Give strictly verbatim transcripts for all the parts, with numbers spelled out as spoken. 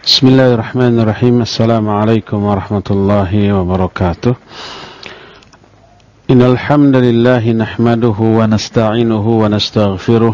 Bismillahirrahmanirrahim. Assalamualaikum warahmatullahi wabarakatuh. Innal hamdalillah nahmaduhu wa nasta'inuhu wa nastaghfiruh.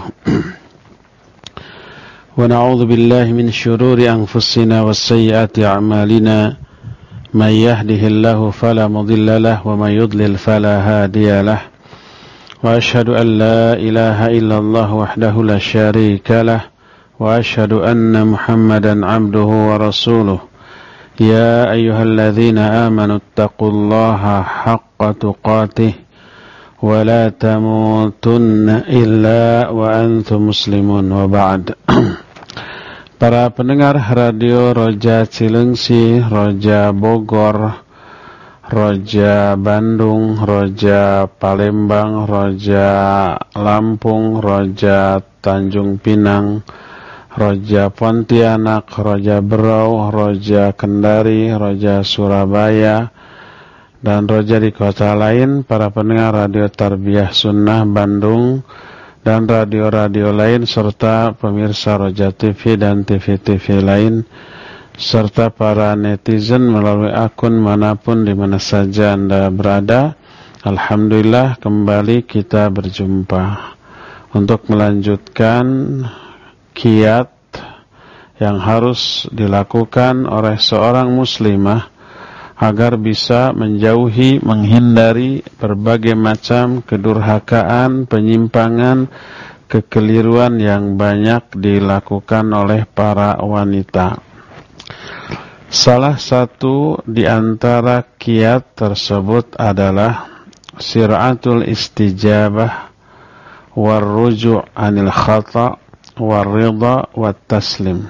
Wa na'udzu billahi min shururi anfusina was sayyiati a'malina. May yahdihillahu fala mudilla lahu wa may yudlil fala hadiya lahu. Wa ashhadu an la ilaha illallah wahdahu la syarika lahu. وأشهد أن محمدا عبده ورسوله يا أيها الذين آمنوا اتقوا الله حق تقاته ولا تموتن إلا وأنتم مسلمون وبعد. Para pendengar radio Roja Cilengsi, Roja Bogor, Roja Bandung, Roja Palembang, Roja Lampung, Roja Tanjung Pinang, Roja Pontianak, Roja Berau, Roja Kendari, Roja Surabaya, dan Roja di kota lain, para pendengar Radio Tarbiyah Sunnah Bandung, dan radio-radio lain, serta pemirsa Roja T V dan T V-T V lain, serta para netizen melalui akun manapun di mana saja Anda berada. Alhamdulillah kembali kita berjumpa untuk melanjutkan kiat yang harus dilakukan oleh seorang muslimah agar bisa menjauhi, menghindari berbagai macam kedurhakaan, penyimpangan, kekeliruan yang banyak dilakukan oleh para wanita. Salah satu di antara kiat tersebut adalah sir'atul istijabah warruju' anil khata' warridha wat taslim.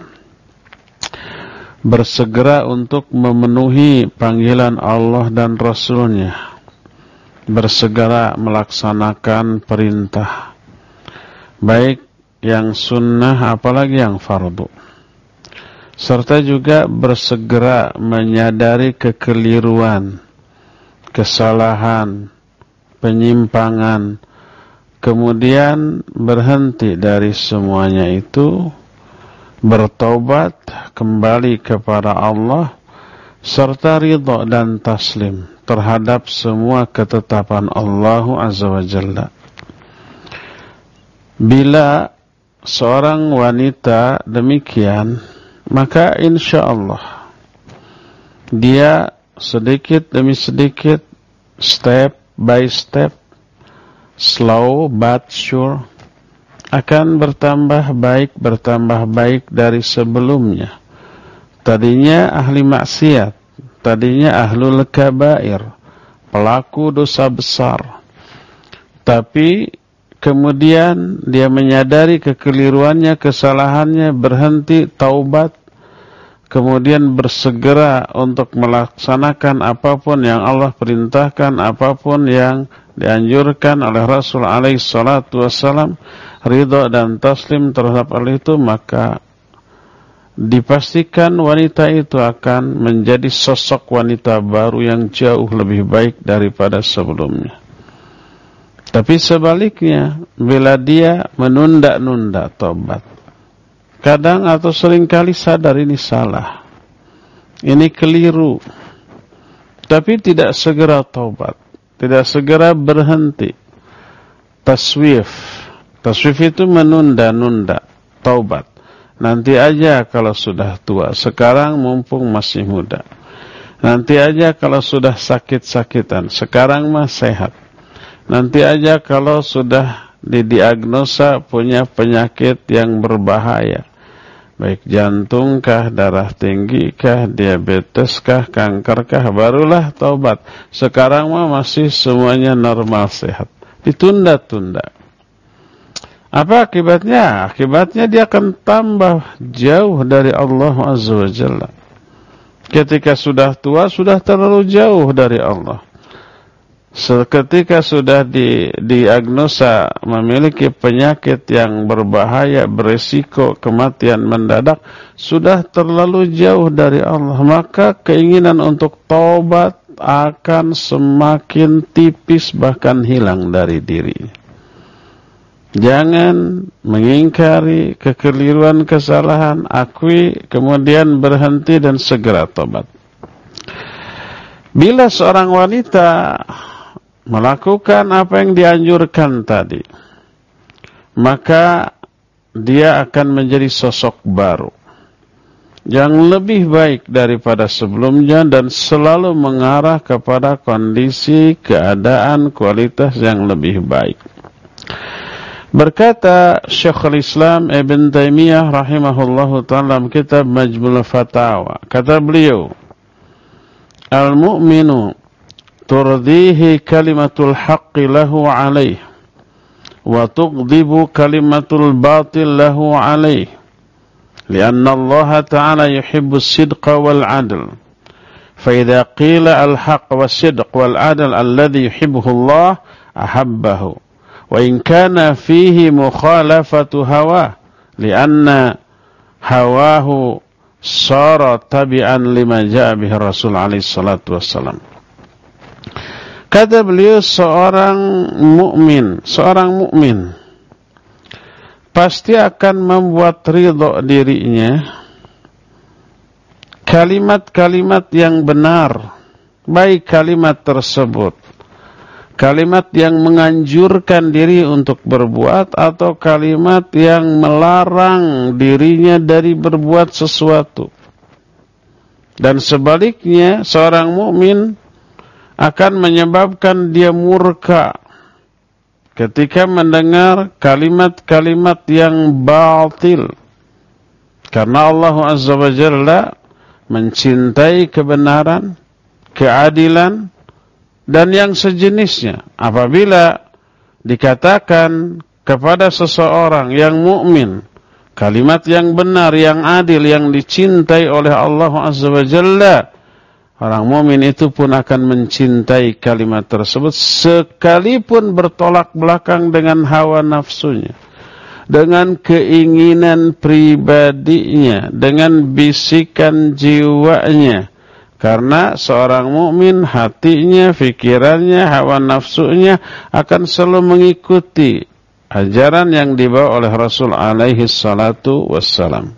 Bersegera untuk memenuhi panggilan Allah dan Rasulnya, bersegera melaksanakan perintah, baik yang sunnah apalagi yang fardu, serta juga bersegera menyadari kekeliruan, kesalahan, penyimpangan, kemudian berhenti dari semuanya itu, bertaubat kembali kepada Allah, serta ridha dan taslim terhadap semua ketetapan Allah Azza wa Jalla. Bila seorang wanita demikian, maka insya Allah dia sedikit demi sedikit, step by step, slow but sure, akan bertambah baik, bertambah baik dari sebelumnya. Tadinya ahli maksiat, tadinya ahlul kabair, pelaku dosa besar, tapi kemudian dia menyadari kekeliruannya, kesalahannya, berhenti, taubat, kemudian bersegera untuk melaksanakan apapun yang Allah perintahkan, apapun yang dianjurkan oleh Rasul alaihi salatu wassalam, ridha dan taslim terhadap hal itu, maka dipastikan wanita itu akan menjadi sosok wanita baru yang jauh lebih baik daripada sebelumnya. Tapi sebaliknya, bila dia menunda-nunda taubat, kadang atau seringkali sadar ini salah, ini keliru, tapi tidak segera taubat, tidak segera berhenti, taswif. Taswif itu menunda-nunda taubat. Nanti aja kalau sudah tua, sekarang mumpung masih muda. Nanti aja kalau sudah sakit-sakitan, sekarang mah sehat. Nanti aja kalau sudah didiagnosa punya penyakit yang berbahaya, baik jantung kah, darah tinggi kah, diabetes kah, kanker kah, barulah taubat. Sekarang mah masih semuanya normal sehat. Ditunda-tunda. Apa akibatnya? Akibatnya dia akan tambah jauh dari Allah Azza wa Jalla. Ketika sudah tua, sudah terlalu jauh dari Allah. Ketika sudah di, diagnosa memiliki penyakit yang berbahaya, beresiko kematian mendadak, sudah terlalu jauh dari Allah, maka keinginan untuk taubat akan semakin tipis, bahkan hilang dari diri. Jangan mengingkari kekeliruan, kesalahan, akui, kemudian berhenti dan segera tobat. Bila seorang wanita melakukan apa yang dianjurkan tadi, maka dia akan menjadi sosok baru yang lebih baik daripada sebelumnya dan selalu mengarah kepada kondisi, keadaan, kualitas yang lebih baik. Berkata Syekhul Islam Ibn Taimiyah rahimahullahu ta'ala dalam kitab Majmul Fatawa, kata beliau, al-mu'minu turdihi kalimatul haqqi lahu alaih wa tughdibu kalimatul batil lahu alaih lianna Allah ta'ala yuhibbu as-sidqa wal 'adl fa idza qila al-haqq was-sidq wal 'adl alladhi yuhibbuhu Allah ahabbahu wa in kana fihi mukhalafatu hawa lianna hawahu sara tabi'an lima ja'a bihi Rasul alaihi salatu wassalam. Kata beliau, seorang mukmin, seorang mukmin pasti akan membuat ridha dirinya kalimat-kalimat yang benar, baik kalimat tersebut kalimat yang menganjurkan diri untuk berbuat atau kalimat yang melarang dirinya dari berbuat sesuatu. Dan sebaliknya, seorang mukmin akan menyebabkan dia murka ketika mendengar kalimat-kalimat yang batil. Karena Allah Azza wa Jalla mencintai kebenaran, keadilan, dan yang sejenisnya. Apabila dikatakan kepada seseorang yang mukmin kalimat yang benar, yang adil, yang dicintai oleh Allah Azza wa Jalla, orang mukmin itu pun akan mencintai kalimat tersebut sekalipun bertolak belakang dengan hawa nafsunya, dengan keinginan pribadinya, dengan bisikan jiwanya. Karena seorang mukmin hatinya, fikirannya, hawa nafsunya akan selalu mengikuti ajaran yang dibawa oleh Rasul alaihi salatu wassalam.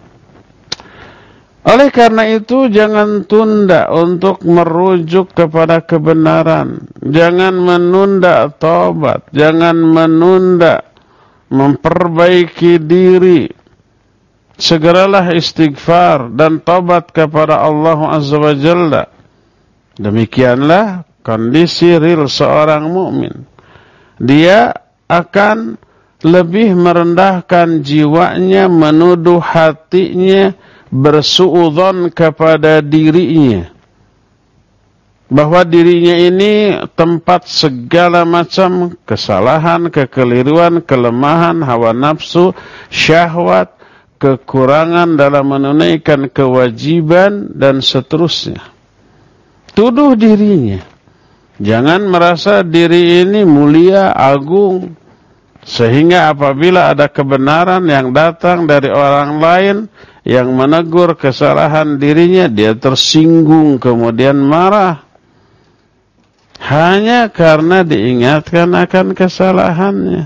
Oleh karena itu, jangan tunda untuk merujuk kepada kebenaran. Jangan menunda taubat, jangan menunda memperbaiki diri. Segeralah istighfar dan taubat kepada Allah Azza wa Jalla. Demikianlah kondisi real seorang mukmin. Dia akan lebih merendahkan jiwanya, menuduh hatinya, bersuudzon kepada dirinya, bahwa dirinya ini tempat segala macam kesalahan, kekeliruan, kelemahan, hawa nafsu, syahwat, kekurangan dalam menunaikan kewajiban, dan seterusnya. Tuduh dirinya. Jangan merasa diri ini mulia, agung, sehingga apabila ada kebenaran yang datang dari orang lain yang menegur kesalahan dirinya, dia tersinggung kemudian marah hanya karena diingatkan akan kesalahannya.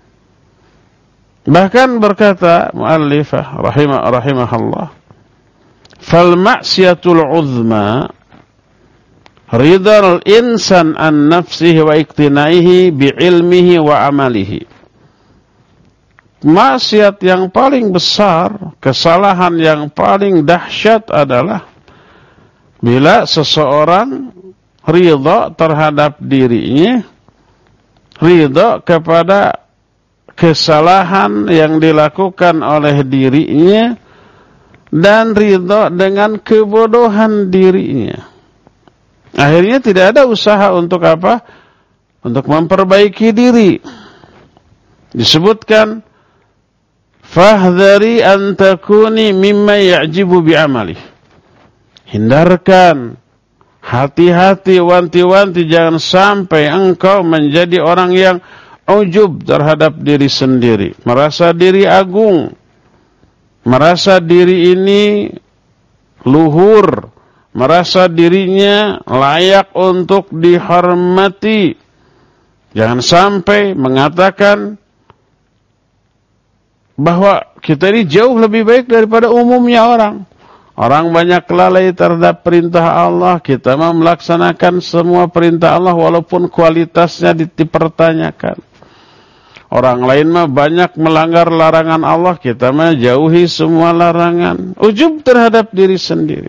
Bahkan berkata muallifah rahimah rahimahullah, fal ma'siyatul uzma ridal insan an nafsihi wa iktinaihi bi ilmihi wa amalihi. Maksiat yang paling besar, kesalahan yang paling dahsyat adalah bila seseorang ridha terhadap dirinya, ridha kepada kesalahan yang dilakukan oleh dirinya, dan ridha dengan kebodohan dirinya. Akhirnya tidak ada usaha untuk apa? Untuk memperbaiki diri. Disebutkan, fahdhari an takuni mimma ya'jibu bi'amali. Hindarkan, hati-hati, wanti-wanti, jangan sampai engkau menjadi orang yang ujub terhadap diri sendiri, merasa diri agung, merasa diri ini luhur, merasa dirinya layak untuk dihormati. Jangan sampai mengatakan bahwa kita ini jauh lebih baik daripada umumnya orang. Orang banyak lalai terhadap perintah Allah, kita mau melaksanakan semua perintah Allah walaupun kualitasnya dipertanyakan. Orang lain mah banyak melanggar larangan Allah, kita mah jauhi semua larangan. Ujub terhadap diri sendiri.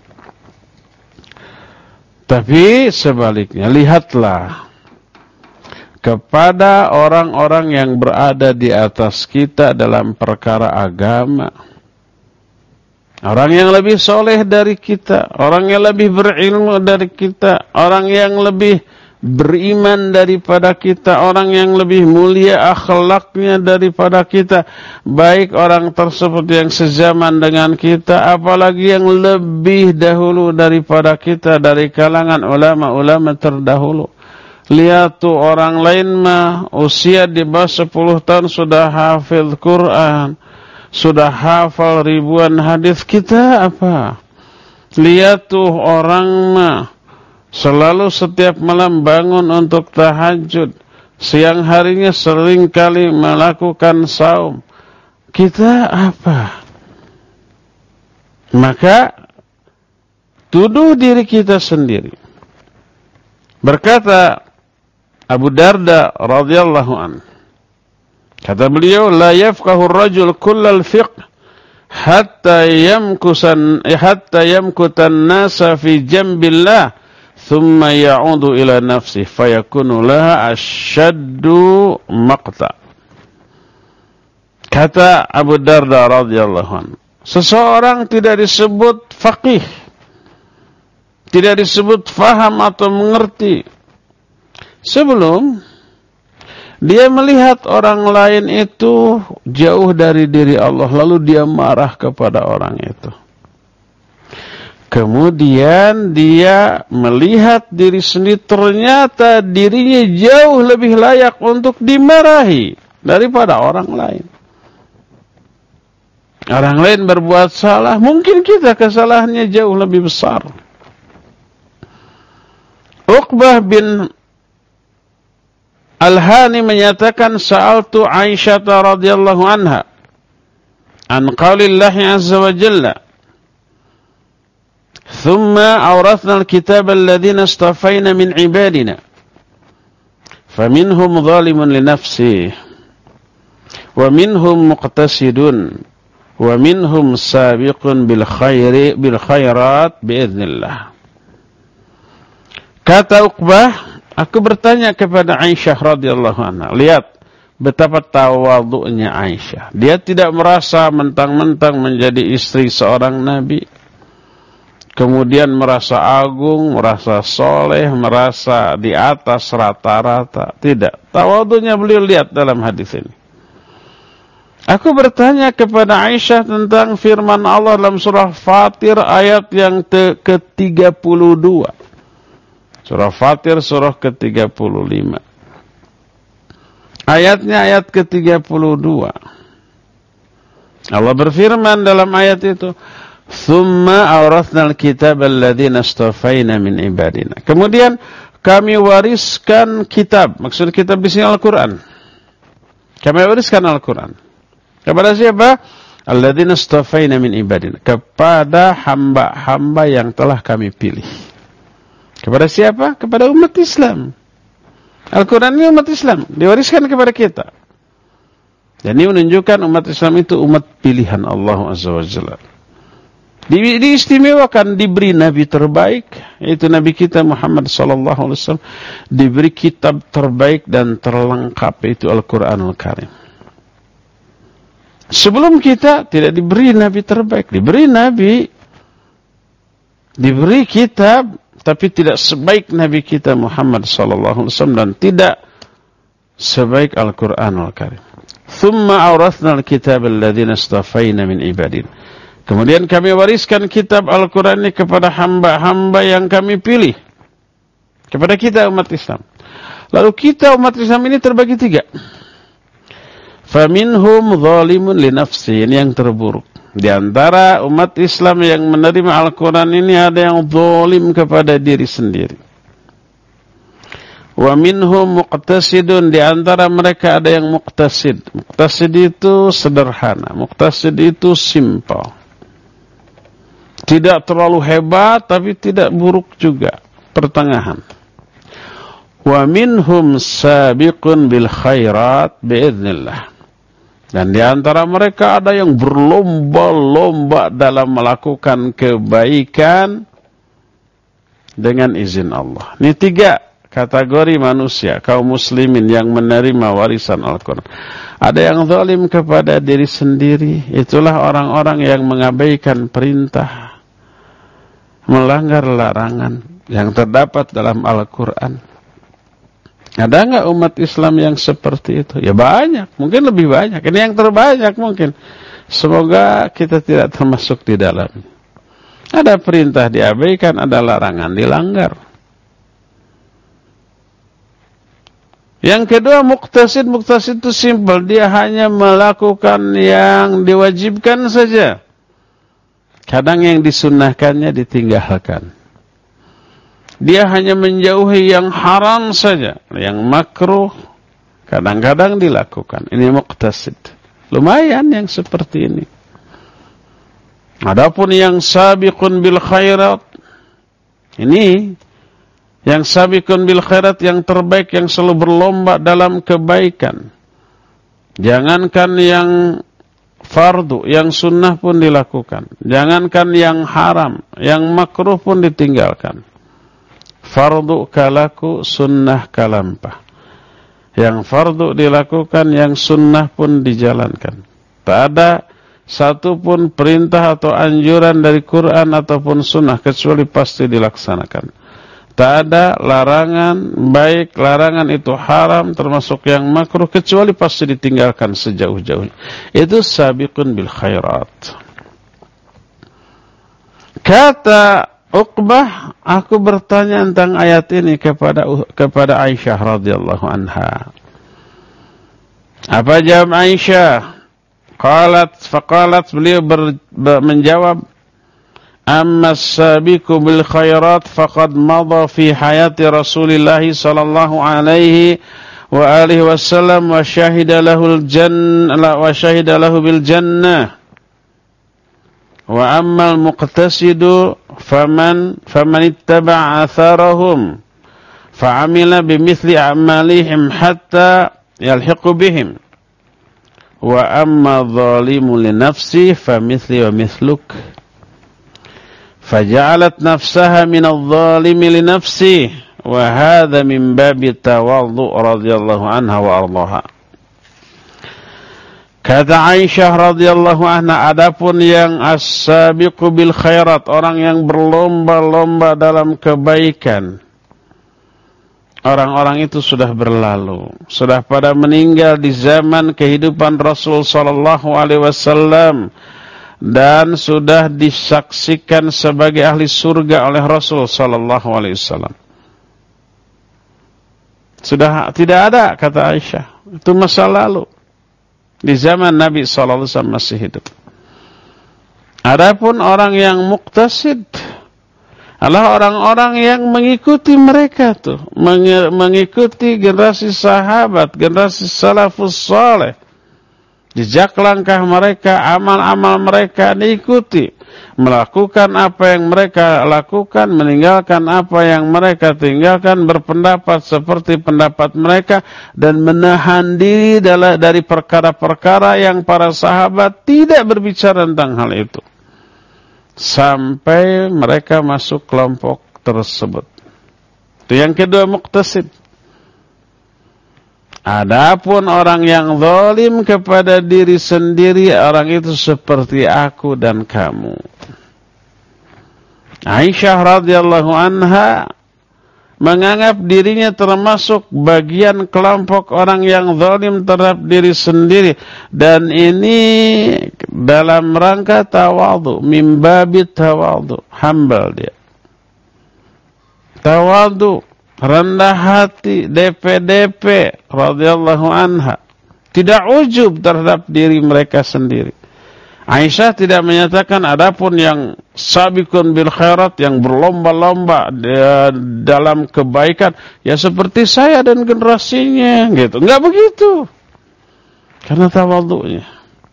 Tapi sebaliknya, lihatlah kepada orang-orang yang berada di atas kita dalam perkara agama. Orang yang lebih soleh dari kita, orang yang lebih berilmu dari kita, orang yang lebih beriman daripada kita, orang yang lebih mulia akhlaknya daripada kita, baik orang tersebut yang sezaman dengan kita, apalagi yang lebih dahulu daripada kita dari kalangan ulama-ulama terdahulu. Lihat tuh orang lain mah usia di bawah sepuluh tahun sudah hafal Quran, sudah hafal ribuan hadis. Kita apa? Lihat tuh orang mah selalu setiap malam bangun untuk tahajud, siang harinya sering kali melakukan saum. Kita apa? Maka tuduh diri kita sendiri. Berkata Abu Darda radhiyallahu anhu, kata beliau, la yafqahu ar-rajul kullal fiqh hatta yamkusan hatta yamkutan nasa fi jambillah thumma ya'udu ila nafsihi fayakunu laha ashaddu maqta. Kata Abu Darda radhiyallahu anhu, seseorang tidak disebut faqih, tidak disebut faham atau mengerti sebelum dia melihat orang lain itu jauh dari diri Allah, lalu dia marah kepada orang itu. Kemudian dia melihat diri sendiri, ternyata dirinya jauh lebih layak untuk dimarahi daripada orang lain. Orang lain berbuat salah, mungkin kita kesalahannya jauh lebih besar. Uqbah bin Al-Hani menyatakan, sa'altu Aisyah radhiyallahu anha an qaulillahi azza wa jalla, thumma awrathna al-kitaba alladhina istafayna min ibadina faminhum zalimun li nafsihi wa minhum muqtasidun wa minhum sabiqun bil khairi bil khairat biiznillah. Kata Uqbah, aku bertanya kepada Aisyah radhiyallahu anha. Lihat betapa tawadhu'nya Aisyah. Dia tidak merasa mentang-mentang menjadi istri seorang nabi, kemudian merasa agung, merasa soleh, merasa di atas rata-rata. Tidak. Tawadhu'nya beliau lihat dalam hadis ini. Aku bertanya kepada Aisyah tentang firman Allah dalam surah Fatir ayat yang ke tiga puluh dua. Surah Fatir surah ke tiga puluh lima. Ayatnya ayat ke tiga puluh dua. Allah berfirman dalam ayat itu, "Tsumma awrathnal kitaba alladhina istafayna min ibadina." Kemudian kami wariskan kitab. Maksud kitab di sini Al-Qur'an. Kami wariskan Al-Qur'an. Kepada siapa? Alladzina istafayna min ibadina. Kepada hamba-hamba yang telah kami pilih. Kepada siapa? Kepada umat Islam. Al-Quran ini umat Islam, diwariskan kepada kita. Dan ini menunjukkan umat Islam itu umat pilihan Allah Azza wa Jalla. Di, diistimewakan, diberi Nabi terbaik, yaitu Nabi kita Muhammad sallallahu alaihi wasallam. Diberi kitab terbaik dan terlengkap, yaitu Al-Quranul Karim. Sebelum kita tidak diberi Nabi terbaik, diberi Nabi, diberi kitab, tapi tidak sebaik Nabi kita Muhammad sallallahu alaihi wasallam dan tidak sebaik Al-Qur'anul Karim. Tsumma awrathna al-kitaba alladhina istafayna min ibadin. Kemudian kami wariskan kitab Al-Qur'an ini kepada hamba-hamba yang kami pilih. Kepada kita umat Islam. Lalu kita umat Islam ini terbagi tiga. Faminhum zalimun li nafsihi, ini yang terburuk. Di antara umat Islam yang menerima Al-Quran ini ada yang zalim kepada diri sendiri. Wa minhum muqtasidun, di antara mereka ada yang muqtasid. Muqtasid itu sederhana, muqtasid itu simple. Tidak terlalu hebat tapi tidak buruk juga, pertengahan. Wa minhum sabiqun bil khairat biiznillah. Dan di antara mereka ada yang berlomba-lomba dalam melakukan kebaikan dengan izin Allah. Ini tiga kategori manusia, kaum muslimin yang menerima warisan Al-Quran. Ada yang zalim kepada diri sendiri, itulah orang-orang yang mengabaikan perintah, melanggar larangan yang terdapat dalam Al-Quran. Ada enggak umat Islam yang seperti itu? Ya banyak, mungkin lebih banyak. Ini yang terbanyak mungkin. Semoga kita tidak termasuk di dalamnya. Ada perintah diabaikan, ada larangan dilanggar. Yang kedua, muqtasid. Muqtasid itu simpel. Dia hanya melakukan yang diwajibkan saja. Kadang yang disunnahkannya ditinggalkan. Dia hanya menjauhi yang haram saja. Yang makruh kadang-kadang dilakukan. Ini muqtasid. Lumayan yang seperti ini. Adapun yang sabiqun bil khairat, ini yang sabiqun bil khairat, yang terbaik, yang selalu berlomba dalam kebaikan. Jangankan yang fardu, yang sunnah pun dilakukan. Jangankan yang haram, yang makruh pun ditinggalkan. Fardu kalaku, sunnah kalampah. Yang fardu dilakukan, yang sunnah pun dijalankan. Tak ada satu pun perintah atau anjuran dari Quran ataupun sunnah kecuali pasti dilaksanakan. Tak ada larangan, baik larangan itu haram termasuk yang makruh, kecuali pasti ditinggalkan sejauh-jauhnya. Itu sabiqun bil khairat. Kata Uqbah, aku bertanya tentang ayat ini kepada kepada Aisyah radhiyallahu anha. Apa jawab Aisyah? Qalat, faqalat, beliau ber, ber, menjawab, amma as-sabiqu bil khairat faqad madha fi hayati Rasulillah sallallahu alaihi wa alihi wasallam wa syahida lahul jannah wa syahida lahu bil jannah. Wa amma al-muqtasidu faman faman ittaba'a atharahum fa'amila bimithli a'malihim hatta yalhiqu bihim. Wa amma dhalimu li nafsi famithli wa mithluk. Faja'alat nafsaha min adh-dhalimi li nafsi wa hadha min babi tawadhu radhiyallahu anha wa ardaha. Kata Aisyah radhiyallahu anha, adapun yang as-sabiqu bil khairat, orang yang berlomba-lomba dalam kebaikan, orang-orang itu sudah berlalu, sudah pada meninggal di zaman kehidupan Rasul sallallahu alaihi wasallam dan sudah disaksikan sebagai ahli surga oleh Rasul sallallahu alaihi wasallam. Sudah tidak ada, kata Aisyah, itu masa lalu. Di zaman Nabi sallallahu alaihi wasallam masih hidup. Adapun orang yang muqtasid adalah orang-orang yang mengikuti mereka tuh, mengikuti generasi sahabat, generasi salafus saleh. Jejak langkah mereka, amal-amal mereka diikuti. Melakukan apa yang mereka lakukan, meninggalkan apa yang mereka tinggalkan, berpendapat seperti pendapat mereka, dan menahan diri dari perkara-perkara yang para sahabat tidak berbicara tentang hal itu. Sampai mereka masuk kelompok tersebut. Itu yang kedua, muqtasid. Adapun orang yang zalim kepada diri sendiri, orang itu seperti aku dan kamu. Aisyah radhiyallahu anha menganggap dirinya termasuk bagian kelompok orang yang zalim terhadap diri sendiri, dan ini dalam rangka tawadhu, min babit tawadhu, humble dia. Tawadhu, rendah hati, D P D P radhiyallahu anha, tidak ujub terhadap diri mereka sendiri. Aisyah tidak menyatakan adapun yang sabiqun bil khairat, yang berlomba-lomba dalam kebaikan, ya seperti saya dan generasinya gitu. Enggak begitu. Karena tawadhu'nya.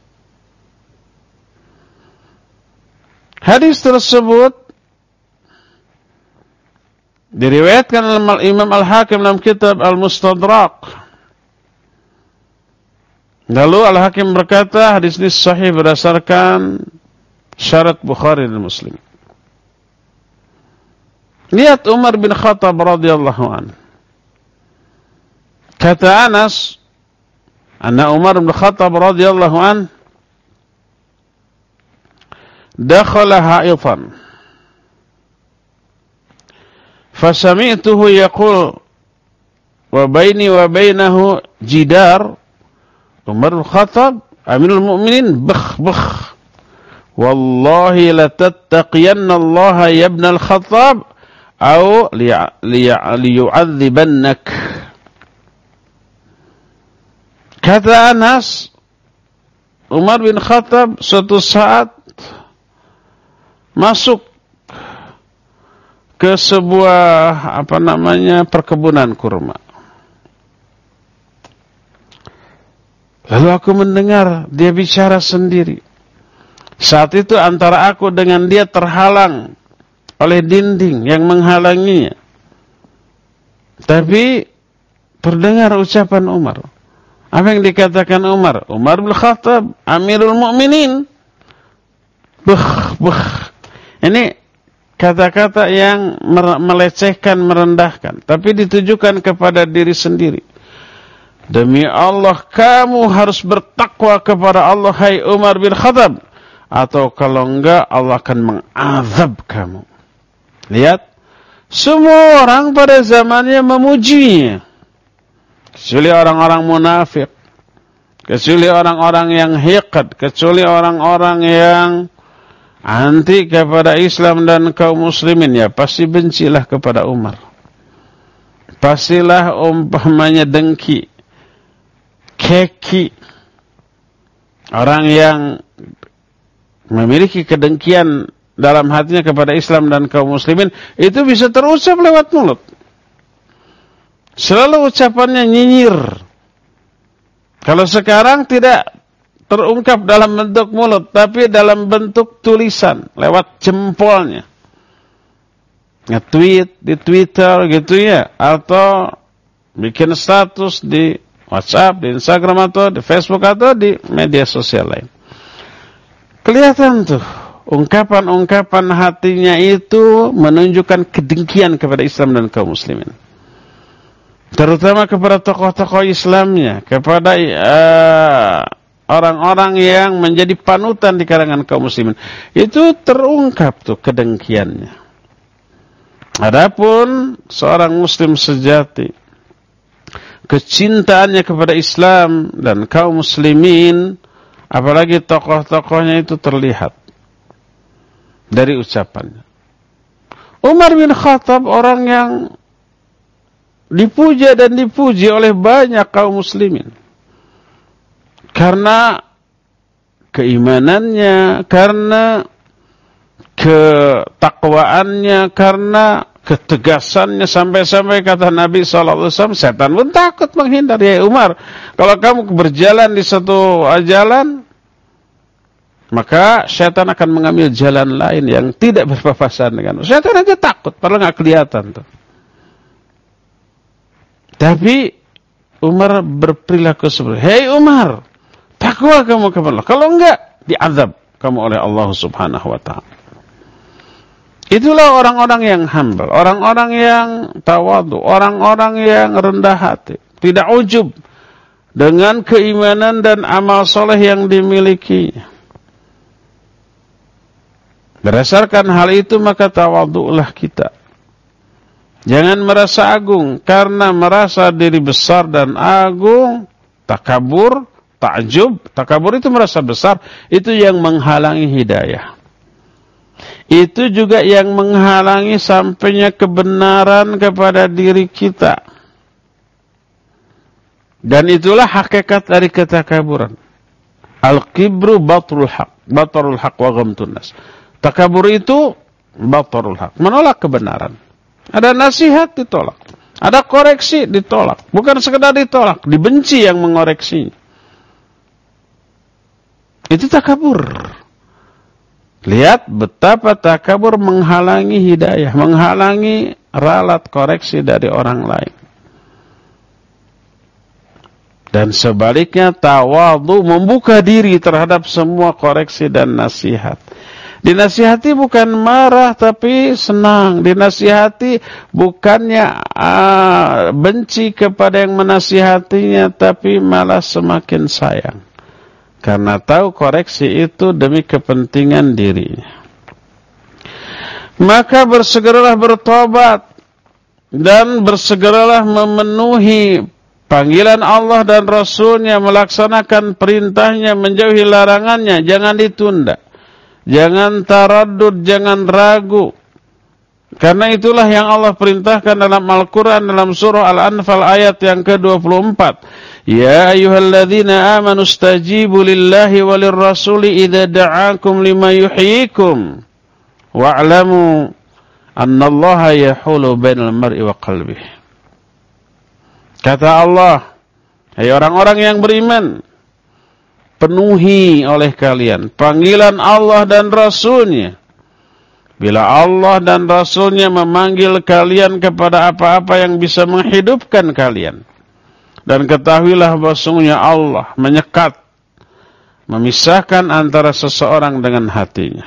Hadis tersebut diriwayatkan oleh Imam Al-Hakim dalam kitab Al-Mustadrak. Lalu Al-Hakim berkata, hadis ini sahih berdasarkan syarat Bukhari dan Muslim. Lihat Umar bin Khattab radhiyallahu anhu. Kata Anas, anna Umar bin Khattab radhiyallahu anhu dakhala ha'itan. Fasami'tuhu yaqul wa baini wa bainahu jidar. Umar bin Khattab Amirul Mukminin bakh bakh. Wallahi la tattaqiyanna Allah ya ibn al-Khattab atau liyu'adzibannak. Kata Anas, Umar bin Khattab suatu saat masuk ke sebuah apa namanya perkebunan kurma. Lalu aku mendengar dia bicara sendiri. Saat itu antara aku dengan dia terhalang oleh dinding yang menghalanginya. Tapi terdengar ucapan Umar. Apa yang dikatakan Umar? Umar bin Khattab, Amirul Mukminin. Buh, buh. Ini kata-kata yang melecehkan, merendahkan. Tapi ditujukan kepada diri sendiri. Demi Allah, kamu harus bertakwa kepada Allah, hai Umar bin Khattab. Atau kalau enggak, Allah akan mengazab kamu. Lihat, semua orang pada zamannya memujinya. Kecuali orang-orang munafik. Kecuali orang-orang yang hiqad. Kecuali orang-orang yang anti kepada Islam dan kaum muslimin. Ya, pasti bencilah kepada Umar. Pastilah umpamanya dengki. Keki, orang yang memiliki kedengkian dalam hatinya kepada Islam dan kaum muslimin, itu bisa terucap lewat mulut. Selalu ucapannya nyinyir. Kalau sekarang tidak terungkap dalam bentuk mulut, tapi dalam bentuk tulisan, lewat jempolnya. Nge-tweet di Twitter gitu ya, atau bikin status di WhatsApp, di Instagram, atau di Facebook, atau di media sosial lain. Kelihatan tuh, ungkapan-ungkapan hatinya itu menunjukkan kedengkian kepada Islam dan kaum muslimin. Terutama kepada tokoh-tokoh Islamnya, kepada uh, orang-orang yang menjadi panutan di kalangan kaum muslimin. Itu terungkap tuh kedengkiannya. Adapun seorang muslim sejati, kecintaannya kepada Islam dan kaum muslimin, apalagi tokoh-tokohnya, itu terlihat dari ucapannya. Umar bin Khattab orang yang dipuja dan dipuji oleh banyak kaum muslimin. Karena keimanannya, karena ketakwaannya, karena ketegasannya, sampai-sampai kata Nabi shallallahu alaihi wasallam, setan pun takut menghindar. Ya Umar, kalau kamu berjalan di satu jalan, maka setan akan mengambil jalan lain yang tidak berpapasan dengan. Setan aja takut, padahal nggak kelihatan tuh. Tapi Umar berperilaku seperti, hei Umar, takwa kamu kepada Allah. Kalau enggak, diazab kamu oleh Allah Subhanahu wa taala. Itulah orang-orang yang humble, orang-orang yang tawadhu, orang-orang yang rendah hati, tidak ujub dengan keimanan dan amal soleh yang dimilikinya. Berdasarkan hal itu, maka tawadhu'lah kita. Jangan merasa agung, karena merasa diri besar dan agung, takabur, takjub, takabur itu merasa besar, itu yang menghalangi hidayah. Itu juga yang menghalangi sampainya kebenaran kepada diri kita. Dan itulah hakikat dari ketakaburan. Al-kibru batrul haq. Batarul haq wa ghamtun nas. Takabur itu batarul haq, menolak kebenaran. Ada nasihat ditolak, ada koreksi ditolak. Bukan sekedar ditolak, dibenci yang mengoreksinya. Itu takabur. Lihat betapa takabur menghalangi hidayah, menghalangi ralat koreksi dari orang lain. Dan sebaliknya tawadhu membuka diri terhadap semua koreksi dan nasihat. Dinasihati bukan marah tapi senang. Dinasihati bukannya uh, benci kepada yang menasihatinya tapi malah semakin sayang. Karena tahu koreksi itu demi kepentingan dirinya. Maka bersegeralah bertobat dan bersegeralah memenuhi panggilan Allah dan Rasulnya, melaksanakan perintahnya, menjauhi larangannya. Jangan ditunda, jangan taraddud, jangan ragu. Karena itulah yang Allah perintahkan dalam Al-Quran, dalam surah Al-Anfal ayat yang ke dua puluh empat. Ya ayyuhalladzina amanu stajibu lillahi walir rasuli idza da'akum lima yuhyikum wa'lamu annallaha yahulu bainal mar'i wa qalbihi. Kata Allah, hai orang-orang yang beriman, penuhi oleh kalian panggilan Allah dan Rasulnya. Bila Allah dan Rasulnya memanggil kalian kepada apa-apa yang bisa menghidupkan kalian. Dan ketahuilah bahwasanya Allah menyekat, memisahkan antara seseorang dengan hatinya.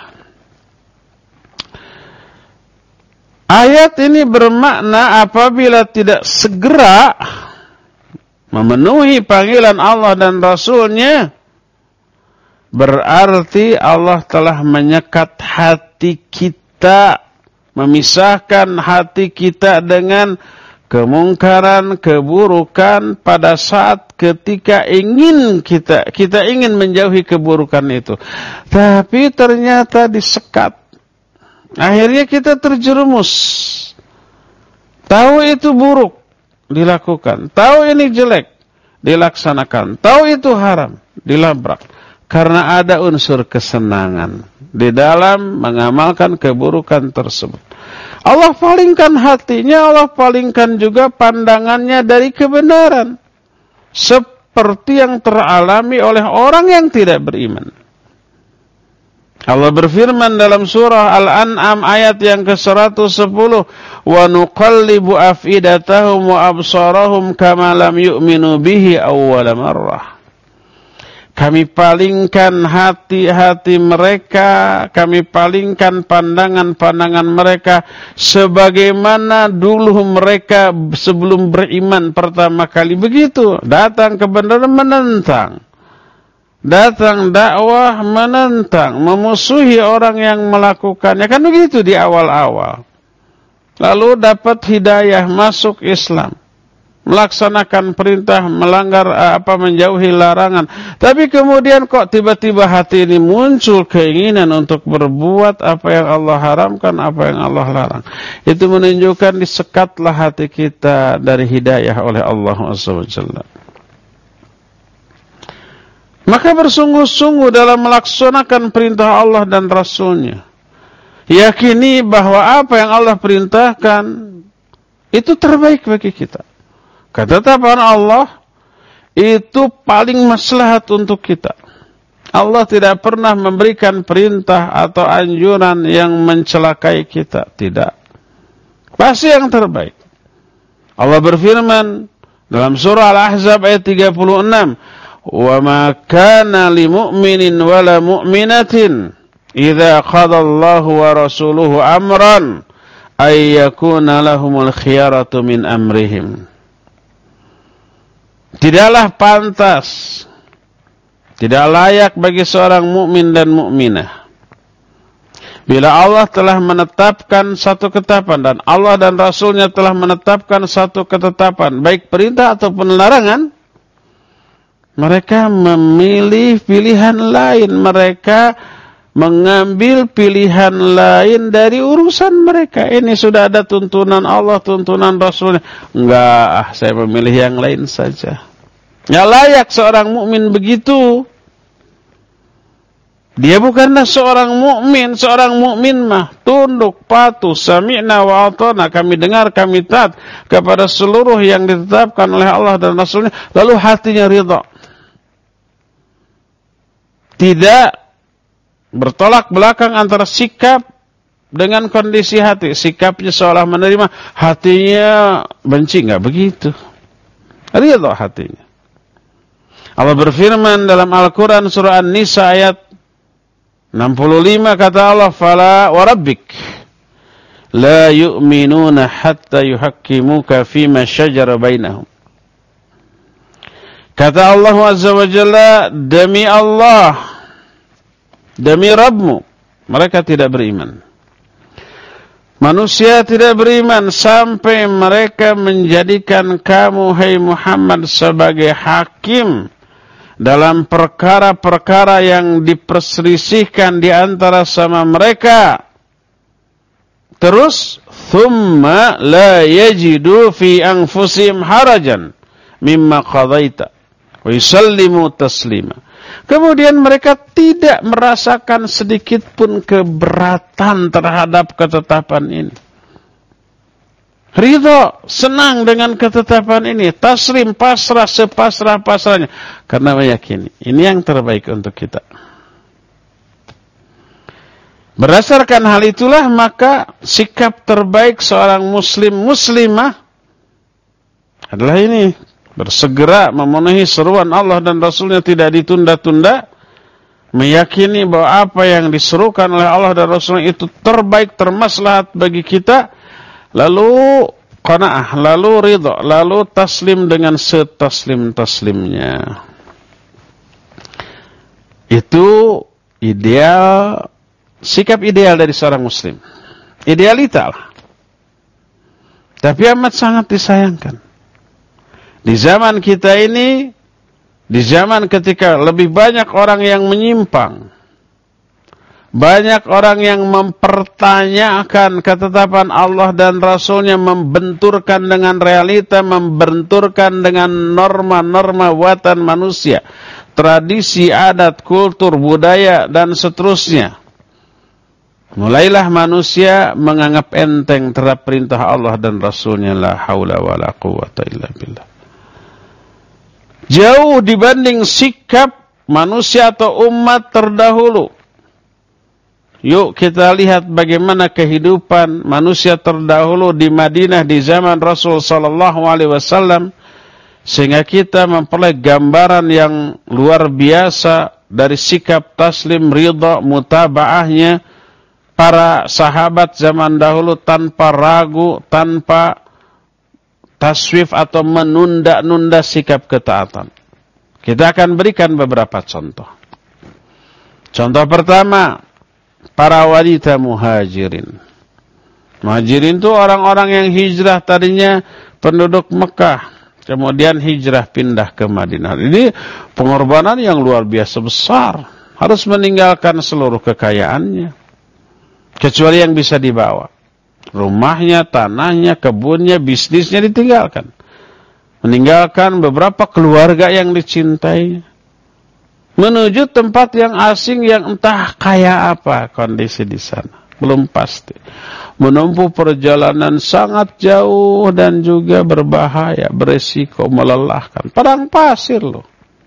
Ayat ini bermakna apabila tidak segera memenuhi panggilan Allah dan Rasulnya, berarti Allah telah menyekat hati kita, memisahkan hati kita dengan kemungkaran, keburukan pada saat ketika ingin kita kita ingin menjauhi keburukan itu. Tapi ternyata disekat. Akhirnya kita terjerumus. Tahu itu buruk, dilakukan. Tahu ini jelek, dilaksanakan. Tahu itu haram, dilabrak. Karena ada unsur kesenangan di dalam mengamalkan keburukan tersebut. Allah palingkan hatinya, Allah palingkan juga pandangannya dari kebenaran. Seperti yang teralami oleh orang yang tidak beriman. Allah berfirman dalam surah Al-An'am ayat yang ke seratus sepuluh, "Wa nuqallibu afidatahum wa absarahum kama lam yu'minu bihi awwala marrah." Kami palingkan hati-hati mereka, kami palingkan pandangan-pandangan mereka sebagaimana dulu mereka sebelum beriman pertama kali. Begitu, datang kebenaran menentang. Datang dakwah menentang, memusuhi orang yang melakukannya. Kan begitu di awal-awal. Lalu dapat hidayah, masuk Islam. Melaksanakan perintah, melanggar apa menjauhi larangan. Tapi kemudian kok tiba-tiba hati ini muncul keinginan untuk berbuat apa yang Allah haramkan, apa yang Allah larang. Itu menunjukkan disekatlah hati kita dari hidayah oleh Allah subhanahu wa taala. Maka bersungguh-sungguh dalam melaksanakan perintah Allah dan Rasulnya. Yakini bahwa apa yang Allah perintahkan itu terbaik bagi kita. Ketetapan Allah itu paling maslahat untuk kita. Allah tidak pernah memberikan perintah atau anjuran yang mencelakai kita. Tidak. Pasti yang terbaik. Allah berfirman dalam surah Al-Ahzab ayat tiga puluh enam. وَمَا كَانَ لِمُؤْمِنٍ وَلَا مُؤْمِنَةٍ إِذَا قَضَى اللَّهُ وَرَسُولُهُ أَمْرًا أَن يَكُونَ لَهُمُ الْخِيَرَةُ مِنْ أَمْرِهِمْ. Tidaklah pantas, tidak layak bagi seorang mukmin dan mukminah bila Allah telah menetapkan satu ketetapan dan Allah dan Rasulnya telah menetapkan satu ketetapan, baik perintah ataupun larangan, mereka memilih pilihan lain, mereka mengambil pilihan lain dari urusan mereka. Ini sudah ada tuntunan Allah, tuntunan Rasulnya. Enggak, ah, saya memilih yang lain saja. Ya layak seorang mukmin begitu. Dia bukanlah seorang mukmin. Seorang mukmin mah tunduk, patuh, sami'na wa ata'na, kami dengar, kami taat kepada seluruh yang ditetapkan oleh Allah dan Rasulnya, lalu hatinya ridha. Tidak bertolak belakang antara sikap dengan kondisi hati. Sikapnya seolah menerima, hatinya benci, enggak begitu. Ridha hatinya. Allah berfirman dalam Al-Quran surah An-Nisa ayat enam puluh lima, kata Allah, fala wa rabbik la yu'minuna hatta yuhakkimuka fima syajara bainahum. Kata Allah Azza wa Jalla, demi Allah, demi Rabbmu, mereka tidak beriman. Manusia tidak beriman sampai mereka menjadikan kamu, hai Muhammad, sebagai hakim dalam perkara-perkara yang diperselisihkan di antara sama mereka. Terus, thumma la yajidu fi anfusihim harajan mimma qadaita wa yusallimu taslima. Kemudian mereka tidak merasakan sedikit pun keberatan terhadap ketetapan ini. Ridho, senang dengan ketetapan ini. Taslim, pasrah, sepasrah-pasrahnya. Karena meyakini, ini yang terbaik untuk kita. Berdasarkan hal itulah, maka sikap terbaik seorang muslim muslimah adalah ini. Bersegera memenuhi seruan Allah dan Rasulnya, tidak ditunda-tunda. Meyakini bahwa apa yang diserukan oleh Allah dan Rasulnya itu terbaik, termaslahat bagi kita. Lalu qanaah, lalu ridha, lalu taslim dengan setaslim-taslimnya. Itu ideal, sikap ideal dari seorang muslim. Idealita lah. Tapi amat sangat disayangkan. Di zaman kita ini, di zaman ketika lebih banyak orang yang menyimpang, banyak orang yang mempertanyakan ketetapan Allah dan Rasulnya, membenturkan dengan realita, membenturkan dengan norma-norma buatan manusia, tradisi, adat, kultur, budaya, dan seterusnya. Mulailah manusia menganggap enteng terhadap perintah Allah dan Rasulnya, la haula wa la quwata illa billah. Jauh dibanding sikap manusia atau umat terdahulu. Yuk kita lihat bagaimana kehidupan manusia terdahulu di Madinah di zaman Rasul sallallahu alaihi wasallam, sehingga kita memperoleh gambaran yang luar biasa dari sikap taslim, ridha, mutabaahnya para sahabat zaman dahulu, tanpa ragu, tanpa taswif atau menunda-nunda sikap ketaatan. Kita akan berikan beberapa contoh. Contoh pertama, para wanita muhajirin. Muhajirin itu orang-orang yang hijrah, tadinya penduduk Mekah, kemudian hijrah pindah ke Madinah. Ini pengorbanan yang luar biasa besar. Harus meninggalkan seluruh kekayaannya, kecuali yang bisa dibawa. Rumahnya, tanahnya, kebunnya, bisnisnya ditinggalkan. Meninggalkan beberapa keluarga yang dicintai, menuju tempat yang asing yang entah kaya apa kondisi di sana, belum pasti. Menempuh perjalanan sangat jauh dan juga berbahaya, beresiko, melelahkan. Padang pasir loh.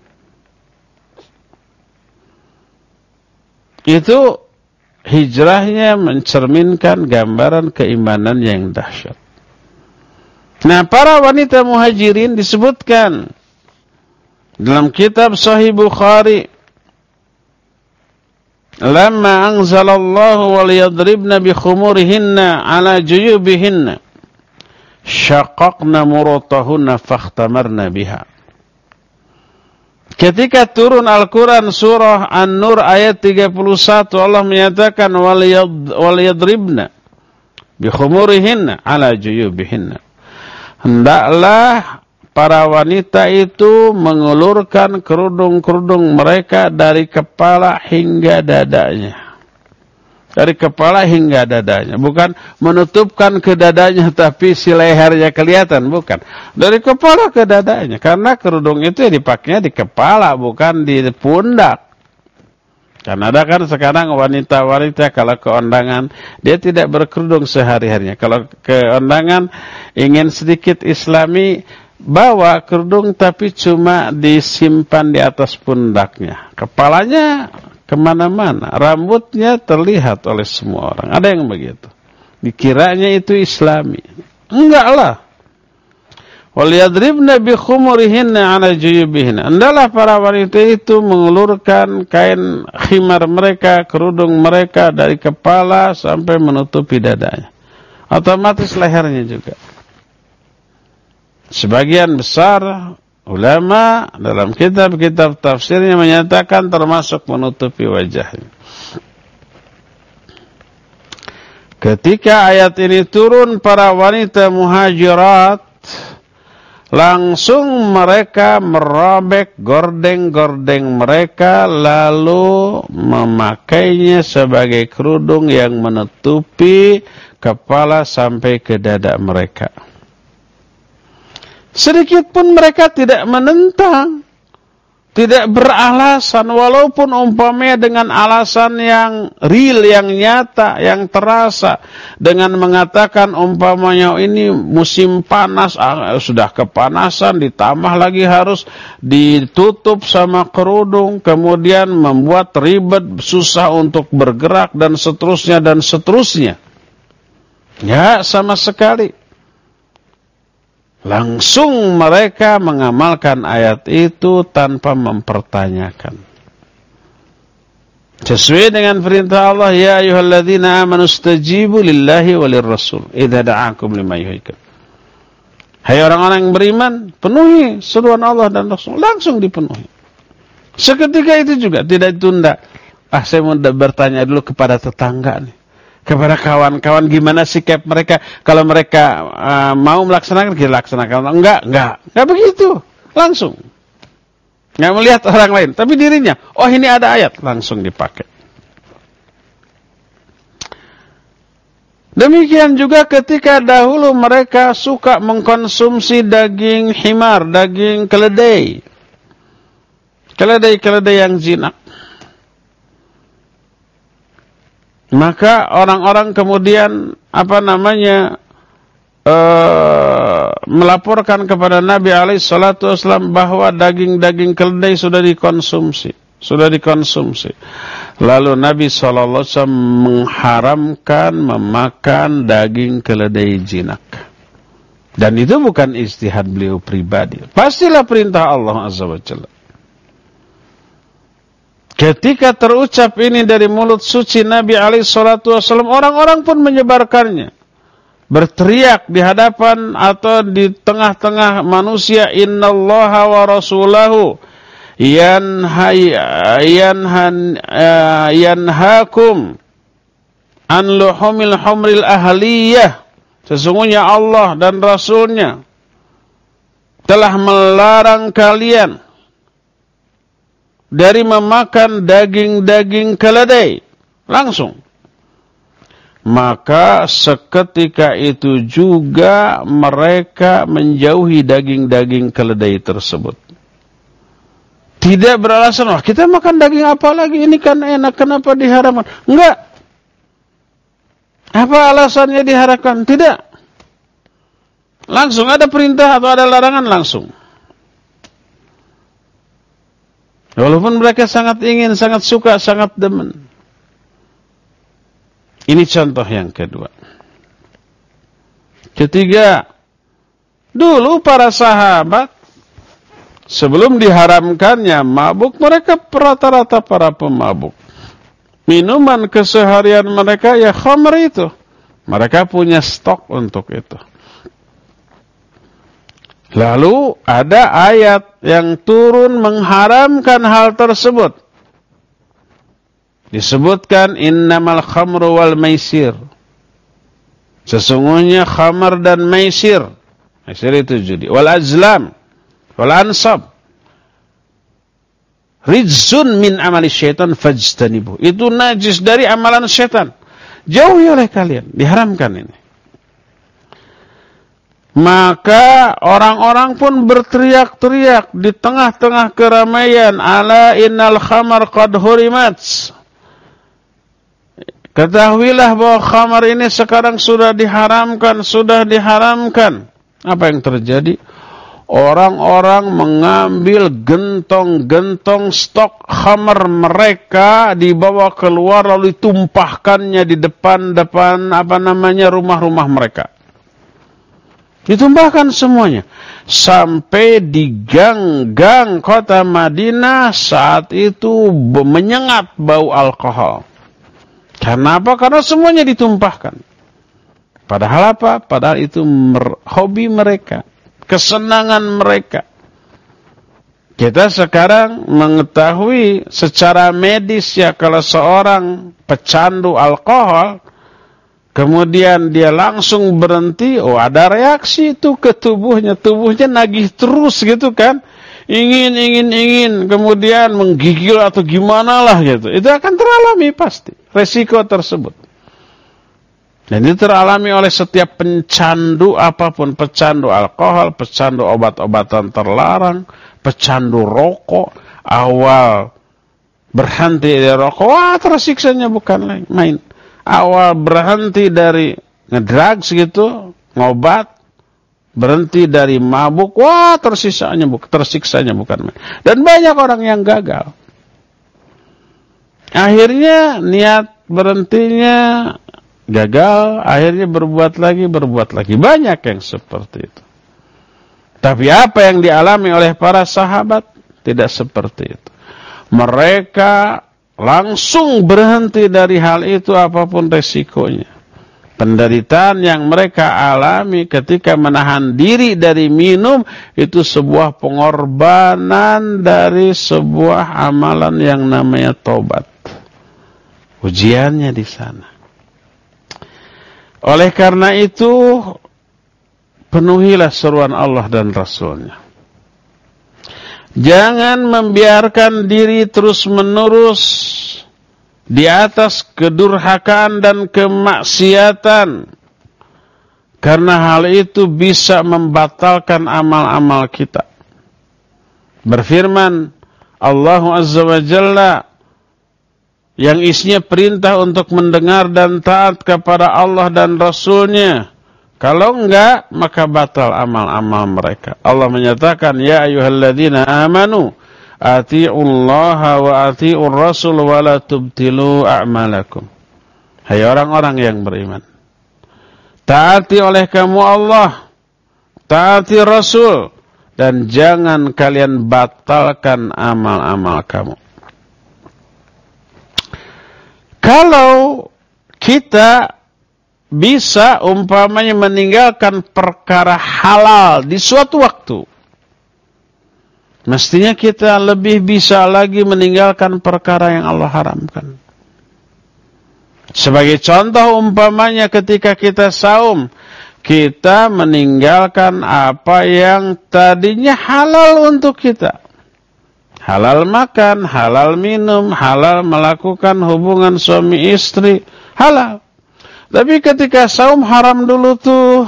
Itu hijrahnya mencerminkan gambaran keimanan yang dahsyat. Nah, para wanita muhajirin disebutkan dalam kitab Sahih Bukhari, lamma anzalallahu wal yadribna bi khumurihinna ala juyubihinna syaqaqna muratahunna fakhtamarna biha. Ketika turun Al-Quran surah An-Nur ayat tiga puluh satu, Allah menyatakan wal yadribna bi khumurihinna ala juyubihinna. Hendaklah para wanita itu mengulurkan kerudung-kerudung mereka dari kepala hingga dadanya. Dari kepala hingga dadanya. Bukan menutupkan ke dadanya tapi si lehernya kelihatan. Bukan. Dari kepala ke dadanya. Karena kerudung itu ya dipakainya di kepala, bukan di pundak. Karena ada kan sekarang wanita-wanita kalau ke undangan, dia tidak berkerudung sehari-harinya. Kalau ke undangan ingin sedikit islami, bawa kerudung tapi cuma disimpan di atas pundaknya. Kepalanya kemana-mana, rambutnya terlihat oleh semua orang. Ada yang begitu. Dikiranya itu islami. Enggak lah. Waliyadribna bi khumurihinna ala juyubihinna. Hendaklah para wanita itu mengulurkan kain khimar mereka, kerudung mereka dari kepala sampai menutupi dadanya. Otomatis lehernya juga. Sebagian besar ulama dalam kitab-kitab tafsirnya menyatakan termasuk menutupi wajahnya. Ketika ayat ini turun, para wanita muhajirat langsung mereka merobek gordeng-gordeng mereka lalu memakainya sebagai kerudung yang menutupi kepala sampai ke dada mereka. Sedikit pun mereka tidak menentang, tidak beralasan, walaupun umpamanya dengan alasan yang real, yang nyata, yang terasa, dengan mengatakan umpamanya ini musim panas, ah, sudah kepanasan, ditambah lagi harus ditutup sama kerudung, kemudian membuat ribet, susah untuk bergerak, dan seterusnya, dan seterusnya. Ya, sama sekali. Langsung mereka mengamalkan ayat itu tanpa mempertanyakan. Sesuai dengan perintah Allah, ya ayyuhalladzina amanu istajibu lillahi walir rasul idza da'akum lima yuhyikum. Hai orang-orang yang beriman, penuhi seruan Allah dan Rasul, langsung dipenuhi. Seketika itu juga tidak ditunda. Ah, saya mau bertanya dulu kepada tetangga nih, kepada kawan-kawan, gimana sikap mereka kalau mereka uh, mau melaksanakan, kita laksanakan. Enggak, enggak, enggak begitu. Langsung. Enggak melihat orang lain, tapi dirinya. Oh, ini ada ayat, langsung dipakai. Demikian juga ketika dahulu mereka suka mengkonsumsi daging himar, daging keledai. Keledai-keledai yang jinak. Maka orang-orang kemudian apa namanya uh, melaporkan kepada Nabi alaihi salatu wasallam bahwa daging-daging keledai sudah dikonsumsi, sudah dikonsumsi. Lalu Nabi sallallahu alaihi wasallam mengharamkan memakan daging keledai jinak. Dan itu bukan ijtihad beliau pribadi. Pastilah perintah Allah azza wa jalla. Ketika terucap ini dari mulut suci Nabi alaihi salatu wasallam, orang-orang pun menyebarkannya. Berteriak di hadapan atau di tengah-tengah manusia, innallaha wa rasulahu yanhay yanhan yanhakum an luhumil humril ahliyah. Sesungguhnya Allah dan Rasulnya telah melarang kalian dari memakan daging-daging keledai. Langsung. Maka seketika itu juga mereka menjauhi daging-daging keledai tersebut. Tidak beralasan, wah kita makan daging apa lagi? Ini kan enak, kenapa diharamkan? Enggak. Apa alasannya diharamkan? Tidak. Langsung ada perintah atau ada larangan, langsung. Walaupun mereka sangat ingin, sangat suka, sangat demen. Ini contoh yang kedua. Ketiga, dulu para sahabat, sebelum diharamkannya mabuk, mereka rata-rata para pemabuk. Minuman keseharian mereka ya khamr itu. Mereka punya stok untuk itu. Lalu ada ayat yang turun mengharamkan hal tersebut. Disebutkan innamal khamru wal maisir. Sesungguhnya khamar dan maisir. Maisir itu judi. Wal azlam. Wal ansab. Rijzun min amali syaitan fajtanibu. Itu najis dari amalan syaitan. Jauhi oleh kalian. Diharamkan ini. Maka orang-orang pun berteriak-teriak di tengah-tengah keramaian, ala innal khamar qad hurimat. Ketahuilah bahwa khamar ini sekarang sudah diharamkan, sudah diharamkan. Apa yang terjadi? Orang-orang mengambil gentong-gentong stok khamar mereka, dibawa keluar lalu ditumpahkannya di depan-depan apa namanya rumah-rumah mereka. Ditumpahkan semuanya. Sampai di gang-gang kota Madinah saat itu menyengat bau alkohol. Kenapa? Karena semuanya ditumpahkan. Padahal apa? Padahal itu mer- hobi mereka. Kesenangan mereka. Kita sekarang mengetahui secara medis ya, kalau seorang pecandu alkohol, kemudian dia langsung berhenti, oh ada reaksi itu ke tubuhnya. Tubuhnya nagih terus gitu kan. Ingin, ingin, ingin. Kemudian menggigil atau gimana lah gitu. Itu akan teralami pasti. Resiko tersebut. Dan itu teralami oleh setiap pencandu apapun. Pecandu alkohol, pecandu obat-obatan terlarang, pecandu rokok. Awal berhenti dari rokok, wah tersiksanya bukan main. Awal berhenti dari ngedrugs gitu, ngobat, berhenti dari mabuk, wah tersiksanya, tersiksanya bukan main. Dan banyak orang yang gagal. Akhirnya niat berhentinya gagal, akhirnya berbuat lagi, berbuat lagi. Banyak yang seperti itu. Tapi apa yang dialami oleh para sahabat? Tidak seperti itu. Mereka langsung berhenti dari hal itu apapun resikonya. Penderitaan yang mereka alami ketika menahan diri dari minum itu sebuah pengorbanan dari sebuah amalan yang namanya tobat. Ujiannya di sana. Oleh karena itu, penuhilah seruan Allah dan Rasulnya. Jangan membiarkan diri terus-menerus di atas kedurhakaan dan kemaksiatan. Karena hal itu bisa membatalkan amal-amal kita. Berfirman Allah Azza wa Jalla yang isinya perintah untuk mendengar dan taat kepada Allah dan Rasulnya. Kalau enggak, maka batal amal-amal mereka. Allah menyatakan, ya ayyuhalladzina amanu, ati'ullaha wa ati'ur rasul wa la tubtilu a'malakum. Hai orang-orang yang beriman, taati oleh kamu Allah, taati Rasul, dan jangan kalian batalkan amal-amal kamu. Kalau kita bisa umpamanya meninggalkan perkara halal di suatu waktu, mestinya kita lebih bisa lagi meninggalkan perkara yang Allah haramkan. Sebagai contoh umpamanya ketika kita saum, kita meninggalkan apa yang tadinya halal untuk kita. Halal makan, halal minum, halal melakukan hubungan suami istri, halal. Tapi ketika saum haram dulu tuh,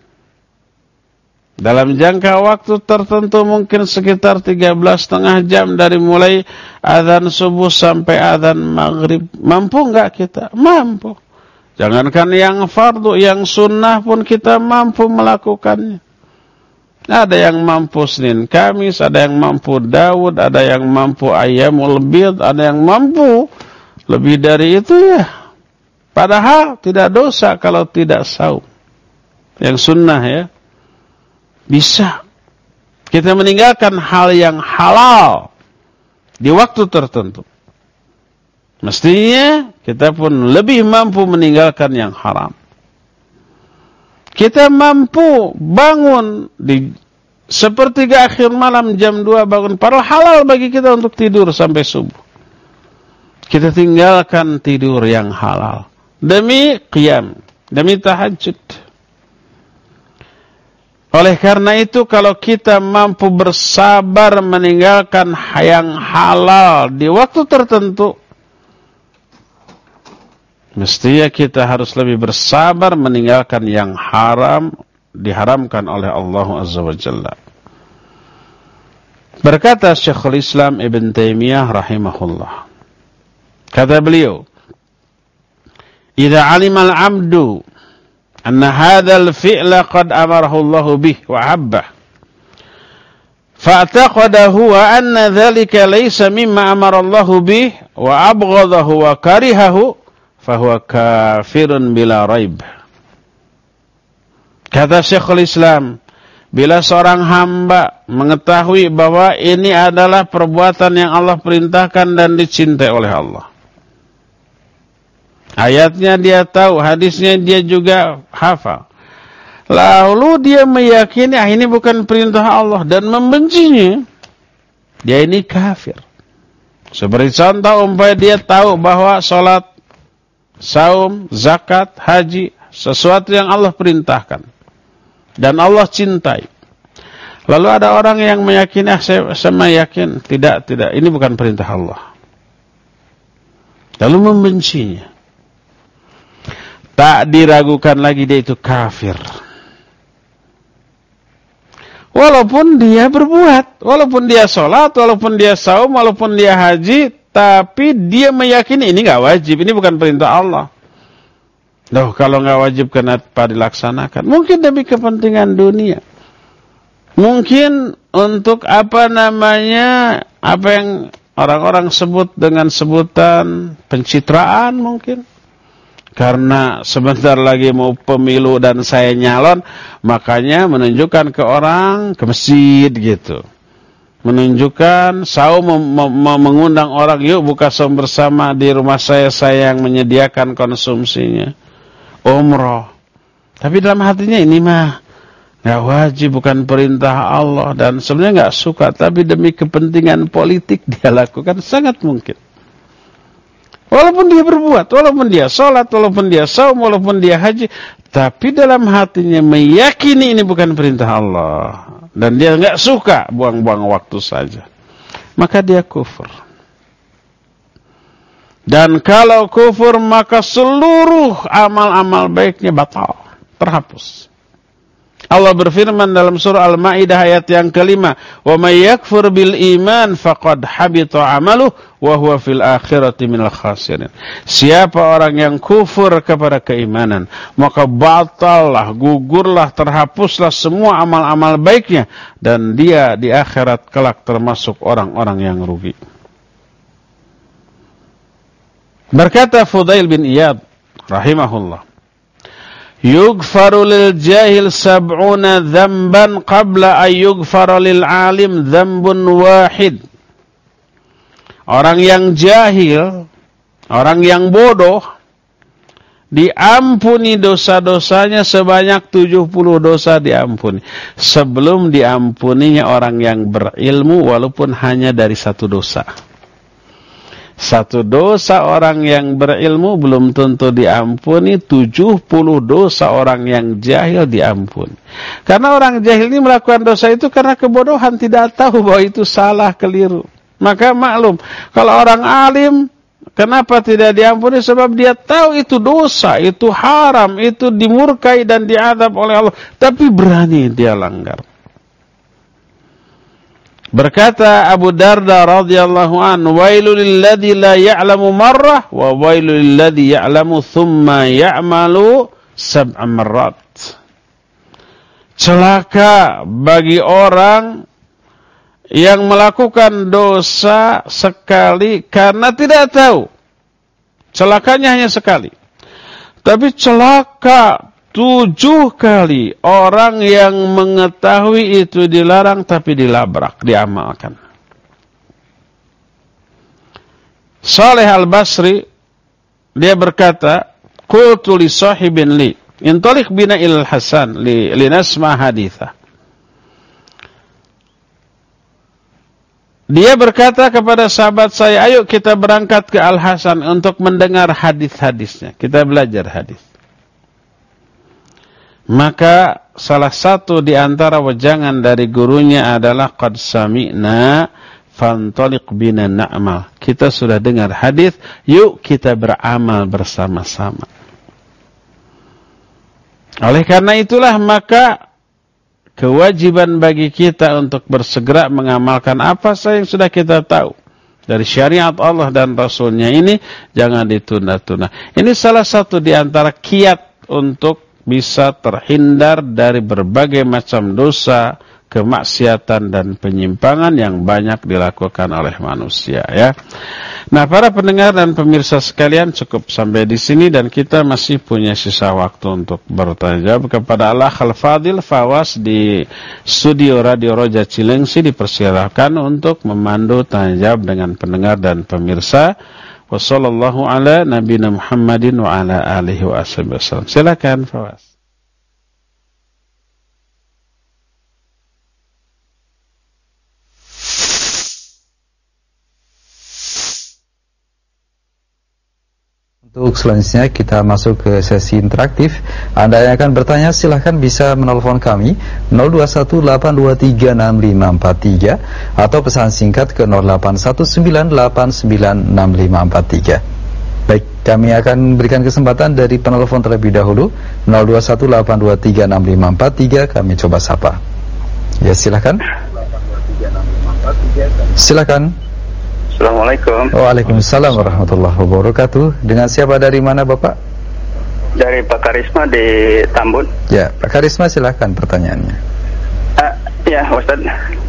dalam jangka waktu tertentu mungkin sekitar tiga belas setengah jam dari mulai azan subuh sampai azan maghrib. Mampu enggak kita? Mampu. Jangankan yang fardu, yang sunnah pun kita mampu melakukannya. Ada yang mampu Senin Kamis, ada yang mampu Daud, ada yang mampu Ayyamul Bid, ada yang mampu lebih dari itu ya. Padahal tidak dosa kalau tidak saum. Yang sunnah ya. Bisa. Kita meninggalkan hal yang halal di waktu tertentu. Mestinya kita pun lebih mampu meninggalkan yang haram. Kita mampu bangun di sepertiga akhir malam jam dua bangun. Padahal halal bagi kita untuk tidur sampai subuh. Kita tinggalkan tidur yang halal. Demi qiyam. Demi tahajud. Oleh karena itu kalau kita mampu bersabar meninggalkan yang halal di waktu tertentu, mestinya kita harus lebih bersabar meninggalkan yang haram diharamkan oleh Allah Azza wa Jalla. Berkata Syekhul Islam Ibn Taimiyah rahimahullah, kata beliau, "Idza 'alima al-'abdu anna hadzal fi'la qad amarahu Allah bih wa 'abbah, fa'taqadahu wa anna dzalika laysa mimma amara Allah bih wa abghadahu wa karihahu, fahuwa kafirun bila raib." Kata Syekhul Islam, bila seorang hamba mengetahui bahwa ini adalah perbuatan yang Allah perintahkan dan dicintai oleh Allah, ayatnya dia tahu, hadisnya dia juga hafal, lalu dia meyakini ah ini bukan perintah Allah dan membencinya, dia ini kafir. Seperti contoh, umpamanya dia tahu bahwa sholat, saum, zakat, haji sesuatu yang Allah perintahkan dan Allah cintai. Lalu ada orang yang meyakini, ah saya, saya yakin, tidak, tidak, ini bukan perintah Allah, lalu membencinya. Tak diragukan lagi dia itu kafir. Walaupun dia berbuat, walaupun dia sholat, walaupun dia saum, walaupun dia haji, tapi dia meyakini ini nggak wajib, ini bukan perintah Allah. Loh, kalau nggak wajib kenapa dilaksanakan? Mungkin demi kepentingan dunia. Mungkin untuk apa namanya, apa yang orang-orang sebut dengan sebutan pencitraan mungkin. Karena sebentar lagi mau pemilu dan saya nyalon, makanya menunjukkan ke orang, ke masjid gitu. Menunjukkan saum, mengundang orang, yuk buka saum bersama di rumah saya, saya yang menyediakan konsumsinya. Umroh. Tapi dalam hatinya ini mah nggak wajib, bukan perintah Allah, dan sebenarnya nggak suka, tapi demi kepentingan politik dia lakukan, sangat mungkin. Walaupun dia berbuat, walaupun dia sholat, walaupun dia saum, walaupun dia haji, tapi dalam hatinya meyakini ini bukan perintah Allah, dan dia nggak suka, buang-buang waktu saja, maka dia kufur. Dan kalau kufur, maka seluruh amal-amal baiknya batal, terhapus. Allah berfirman dalam surah Al-Maidah ayat yang kelima, "Wa may yakfur bil iman faqad habita 'amaluhu wa huwa fil akhirati minal khasirin." Siapa orang yang kufur kepada keimanan, maka batallah, gugurlah, terhapuslah semua amal-amal baiknya, dan dia di akhirat kelak termasuk orang-orang yang rugi. Berkata Fudail bin Iyad rahimahullah, "Yughfaru lil jahil sab'una dzamban qabla an yughfara lil alim dzambun wahid." Orang yang jahil, orang yang bodoh, diampuni dosa-dosanya sebanyak tujuh puluh dosa diampuni, sebelum diampuninya orang yang berilmu walaupun hanya dari satu dosa. Satu dosa orang yang berilmu belum tentu diampuni, tujuh puluh dosa orang yang jahil diampuni. Karena orang jahil ini melakukan dosa itu karena kebodohan, tidak tahu bahwa itu salah, keliru. Maka maklum, kalau orang alim, kenapa tidak diampuni? Sebab dia tahu itu dosa, itu haram, itu dimurkai dan diadab oleh Allah, tapi berani dia langgar. Berkata Abu Darda radhiyallahu anhu, "Wailul lilladzi la ya'lamu marrah wa wailul lilladzi ya'lamu thumma ya'malu sab'a marrat." Celaka bagi orang yang melakukan dosa sekali karena tidak tahu. Celakanya hanya sekali. Tapi celaka tujuh kali orang yang mengetahui itu dilarang tapi dilabrak, diamalkan. Saleh Al-Basri dia berkata, "Qultu li sahibin li, intaliq bina ilal Hasan li linasma haditha." Dia berkata kepada sahabat saya, "Ayo kita berangkat ke Al-Hasan untuk mendengar hadis-hadisnya, kita belajar hadis." Maka salah satu di antara wejangan dari gurunya adalah, "Qad sami'na fantaliq bina na'mal." Kita sudah dengar hadis, yuk kita beramal bersama-sama. Oleh karena itulah maka kewajiban bagi kita untuk bersegera mengamalkan apa saja yang sudah kita tahu dari syariat Allah dan Rasulnya ini, jangan ditunda-tunda. Ini salah satu di antara kiat untuk bisa terhindar dari berbagai macam dosa, kemaksiatan dan penyimpangan yang banyak dilakukan oleh manusia, ya. Nah, para pendengar dan pemirsa sekalian, cukup sampai di sini dan kita masih punya sisa waktu untuk bertanya jawab kepada Allah Al-Fadil Fawas di studio Radio Roja Cilengsi. Dipersilakan untuk memandu tanya jawab dengan pendengar dan pemirsa. Wassallallahu ala nabiyina Muhammadin wa ala alihi wa ashabihi wasallam. Silakan Fawas. Untuk selanjutnya kita masuk ke sesi interaktif. Anda yang akan bertanya silahkan bisa menelpon kami nol dua satu delapan dua tiga enam lima empat tiga atau pesan singkat ke nol delapan satu sembilan delapan sembilan enam lima empat tiga. Baik, kami akan berikan kesempatan dari penelpon terlebih dahulu nol dua satu delapan dua tiga enam lima empat tiga. Kami coba sapa. Ya, silahkan. Silakan. Assalamualaikum. Waalaikumsalam warahmatullahi wabarakatuh. Dengan siapa, dari mana Bapak? Dari Pak Karisma di Tambun. Ya, Pak Karisma silahkan pertanyaannya. Uh, ya Ustaz,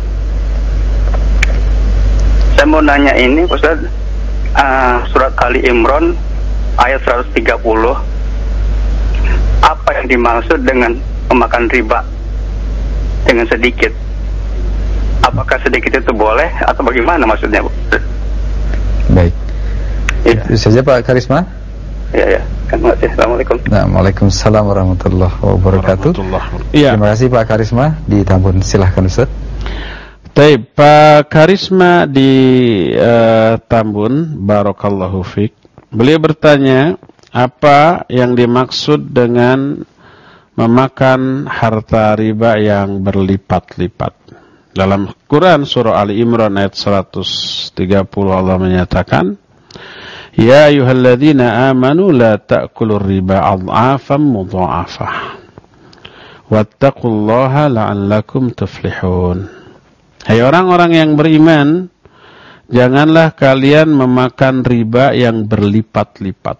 saya mau nanya ini Ustaz, uh, surat Ali Imran ayat seratus tiga puluh, apa yang dimaksud dengan memakan riba dengan sedikit? Apakah sedikit itu boleh atau bagaimana maksudnya, Bu? Baik. Ya. Itu saja Pak Karisma. Ya, ya. Terima kasih. Assalamualaikum. Nah, Waalaikumsalam warahmatullahi wabarakatuh. Ya. Terima kasih Pak Karisma di Tambun. Silahkan Ustaz. Baik, Pak Karisma di uh, Tambun, barakallahu fiik. Beliau bertanya, apa yang dimaksud dengan memakan harta riba yang berlipat-lipat? Dalam Quran surah Ali Imran ayat seratus tiga puluh Allah menyatakan, Ya ayyuhalladzina amanu la ta'kulur riba adhafan mudha'afah wattaqullaha la'allakum tuflihun. Hai orang-orang yang beriman, janganlah kalian memakan riba yang berlipat-lipat.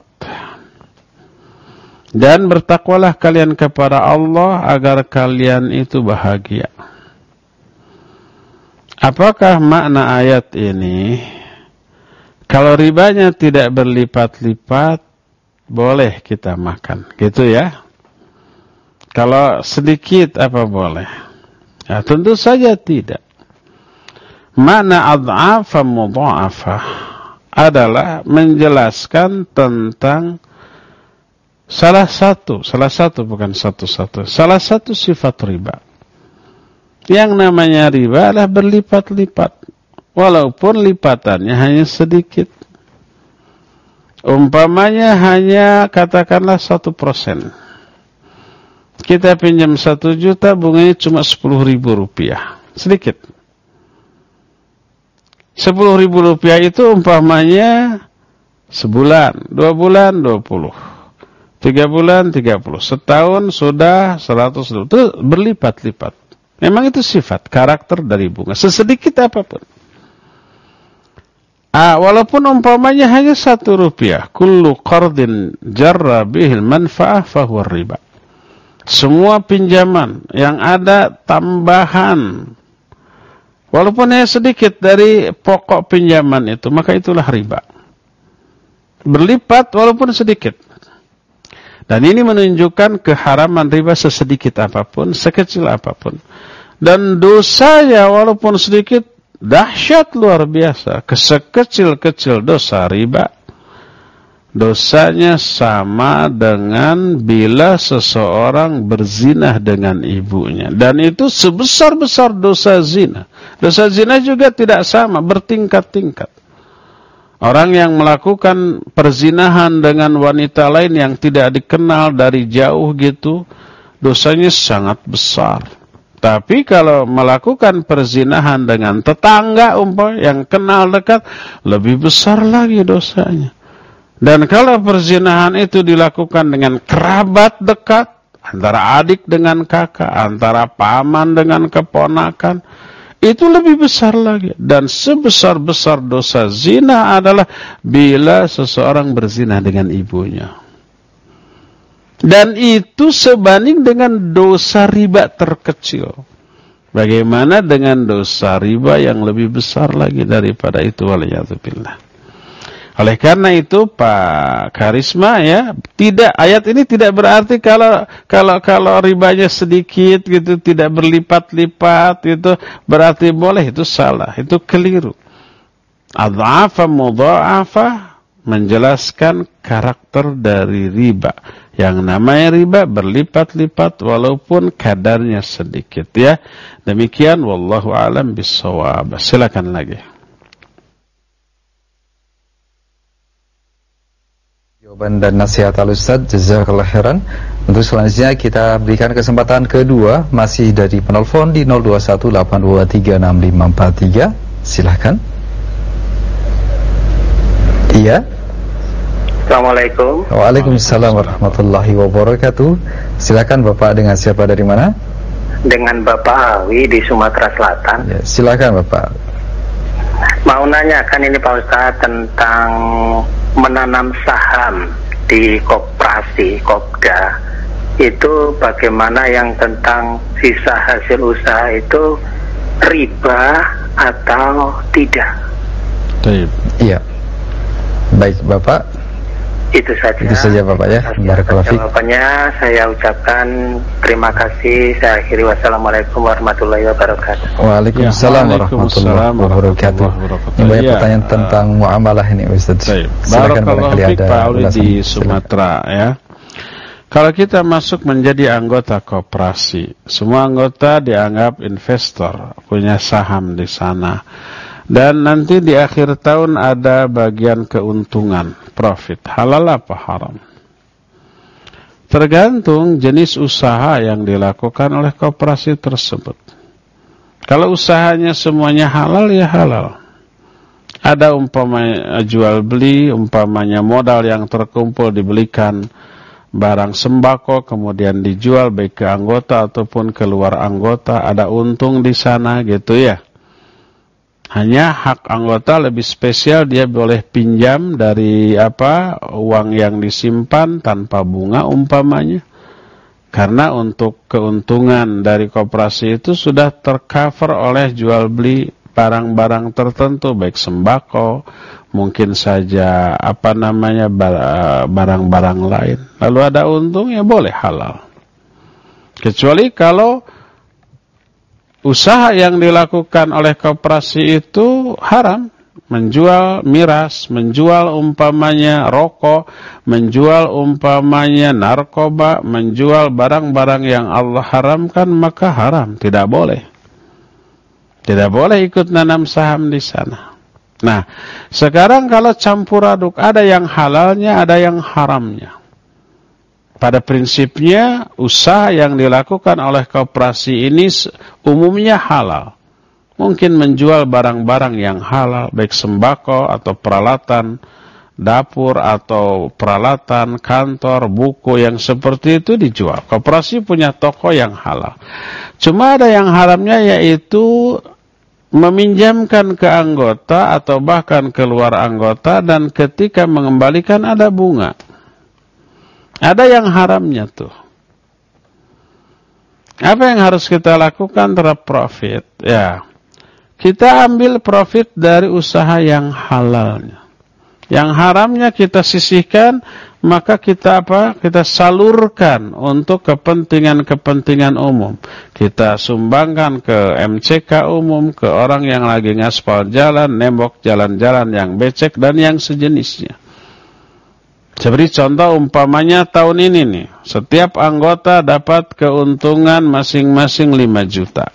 Dan bertakwalah kalian kepada Allah agar kalian itu bahagia. Apakah makna ayat ini? Kalau ribanya tidak berlipat-lipat, boleh kita makan, gitu ya. Kalau sedikit apa boleh? Ya, tentu saja tidak. Makna adhafan mudha'afah adalah menjelaskan tentang salah satu, salah satu bukan satu-satu, salah satu sifat riba. Yang namanya riba adalah berlipat-lipat, walaupun lipatannya hanya sedikit. Umpamanya hanya katakanlah satu persen. Kita pinjam satu juta, bunganya cuma sepuluh ribu rupiah, sedikit. Sepuluh ribu rupiah itu umpamanya sebulan, dua bulan dua puluh, tiga bulan tiga puluh, setahun sudah seratus ribu. Itu berlipat-lipat. Memang itu sifat, karakter dari bunga. Sesedikit apapun. Ah, walaupun umpamanya hanya satu rupiah. Kullu qardin jarra bihil manfa'ah fahuwa riba. Semua pinjaman yang ada tambahan, walaupun hanya sedikit dari pokok pinjaman itu, maka itulah riba. Berlipat walaupun sedikit. Dan ini menunjukkan keharaman riba sesedikit apapun, sekecil apapun. Dan dosanya walaupun sedikit, dahsyat luar biasa. Kesekecil-kecil dosa riba, dosanya sama dengan bila seseorang berzinah dengan ibunya. Dan itu sebesar-besar dosa zina. Dosa zina juga tidak sama, bertingkat-tingkat. Orang yang melakukan perzinahan dengan wanita lain yang tidak dikenal dari jauh gitu, dosanya sangat besar. Tapi kalau melakukan perzinahan dengan tetangga umpah yang kenal dekat, lebih besar lagi dosanya. Dan kalau perzinahan itu dilakukan dengan kerabat dekat, antara adik dengan kakak, antara paman dengan keponakan, itu lebih besar lagi. Dan sebesar-besar dosa zina adalah bila seseorang berzina dengan ibunya. Dan itu sebanding dengan dosa riba terkecil. Bagaimana dengan dosa riba yang lebih besar lagi daripada itu? Waliyadzubillah. Oleh karena itu Pak Karisma, ya, tidak, ayat ini tidak berarti kalau kalau kalau ribanya sedikit gitu, tidak berlipat-lipat itu berarti boleh. Itu salah, itu keliru. Adzafa mudha'afa menjelaskan karakter dari riba. Yang namanya riba berlipat-lipat walaupun kadarnya sedikit, ya. Demikian wallahu a'lam bissawab. Silakan lagi. Jawaban dan nasihat al-Ustaz, jazakallahu khairan. Untuk selanjutnya kita berikan kesempatan kedua, masih dari penelpon di nol dua satu delapan dua tiga enam lima empat tiga. Silahkan. Iya. Assalamualaikum. Waalaikumsalam warahmatullahi wabarakatuh. Silakan Bapak, dengan siapa, dari mana? Dengan Bapak Awi di Sumatera Selatan. Ya, silakan Bapak. Mau nanyakan ini Pak Ustaz tentang menanam saham di koperasi Kopda. Itu bagaimana yang tentang sisa hasil usaha itu riba atau tidak? Baik. Iya. Baik Bapak. Itu saja. Itu saja Bapak, ya. Barakallahu fiik. Jawabannya saya ucapkan terima kasih. Saya akhiri, wassalamualaikum warahmatullahi wabarakatuh. Waalaikumsalam warahmatullahi wabarakatuh. Ini banyak ya, pertanyaan tentang uh, muamalah ini Ustaz. Silakan barangkali ada Pak Auli ulasan. di Sumatera, ya. Kalau kita masuk menjadi anggota koperasi, semua anggota dianggap investor, punya saham di sana. Dan nanti di akhir tahun ada bagian keuntungan, profit. Halal apa haram? Tergantung jenis usaha yang dilakukan oleh koperasi tersebut. Kalau usahanya semuanya halal, ya halal. Ada umpamanya jual beli, umpamanya modal yang terkumpul dibelikan barang sembako, kemudian dijual baik ke anggota ataupun keluar anggota, ada untung di sana gitu, ya. Hanya hak anggota lebih spesial, dia boleh pinjam dari apa uang yang disimpan tanpa bunga umpamanya. Karena untuk keuntungan dari koperasi itu sudah tercover oleh jual beli barang-barang tertentu, baik sembako, mungkin saja apa namanya barang-barang lain. Lalu ada untung, ya boleh halal. Kecuali kalau usaha yang dilakukan oleh koperasi itu haram, menjual miras, menjual umpamanya rokok, menjual umpamanya narkoba, menjual barang-barang yang Allah haramkan, maka haram, tidak boleh. Tidak boleh ikut nanam saham di sana. Nah, sekarang kalau campur aduk, ada yang halalnya, ada yang haramnya. Pada prinsipnya, usaha yang dilakukan oleh koperasi ini umumnya halal. Mungkin menjual barang-barang yang halal, baik sembako atau peralatan dapur atau peralatan kantor, buku yang seperti itu dijual. Koperasi punya toko yang halal. Cuma ada yang haramnya, yaitu meminjamkan ke anggota atau bahkan keluar anggota, dan ketika mengembalikan ada bunga. Ada yang haramnya tuh. Apa yang harus kita lakukan terhadap profit? Ya, kita ambil profit dari usaha yang halalnya. Yang haramnya kita sisihkan, maka kita apa? Kita salurkan untuk kepentingan-kepentingan umum. Kita sumbangkan ke M C K umum, ke orang yang lagi ngaspal jalan, nembok jalan-jalan yang becek dan yang sejenisnya. Seperti contoh umpamanya tahun ini nih, setiap anggota dapat keuntungan masing-masing lima juta.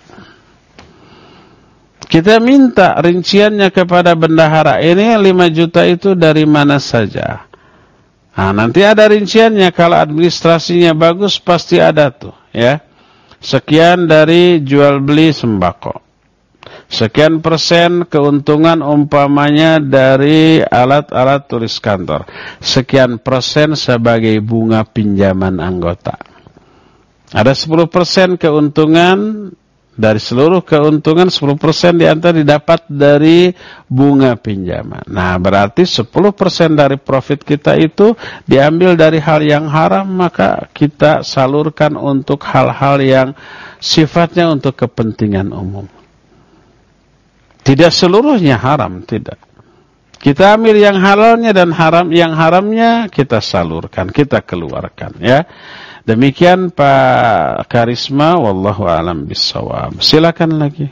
Kita minta rinciannya kepada bendahara, ini lima juta itu dari mana saja. Nah, nanti ada rinciannya, kalau administrasinya bagus pasti ada tuh, ya. Sekian dari jual beli sembako. Sekian persen keuntungan umpamanya dari alat-alat tulis kantor. Sekian persen sebagai bunga pinjaman anggota. Ada sepuluh persen keuntungan. Dari seluruh keuntungan sepuluh persen diantara didapat dari bunga pinjaman. Nah, berarti sepuluh persen dari profit kita itu diambil dari hal yang haram, maka kita salurkan untuk hal-hal yang sifatnya untuk kepentingan umum. Tidak seluruhnya haram, tidak. Kita ambil yang halalnya dan haram yang haramnya kita salurkan, kita keluarkan, ya. Demikian Pak Karisma, wallahu a'lam bissawab. Silakan lagi.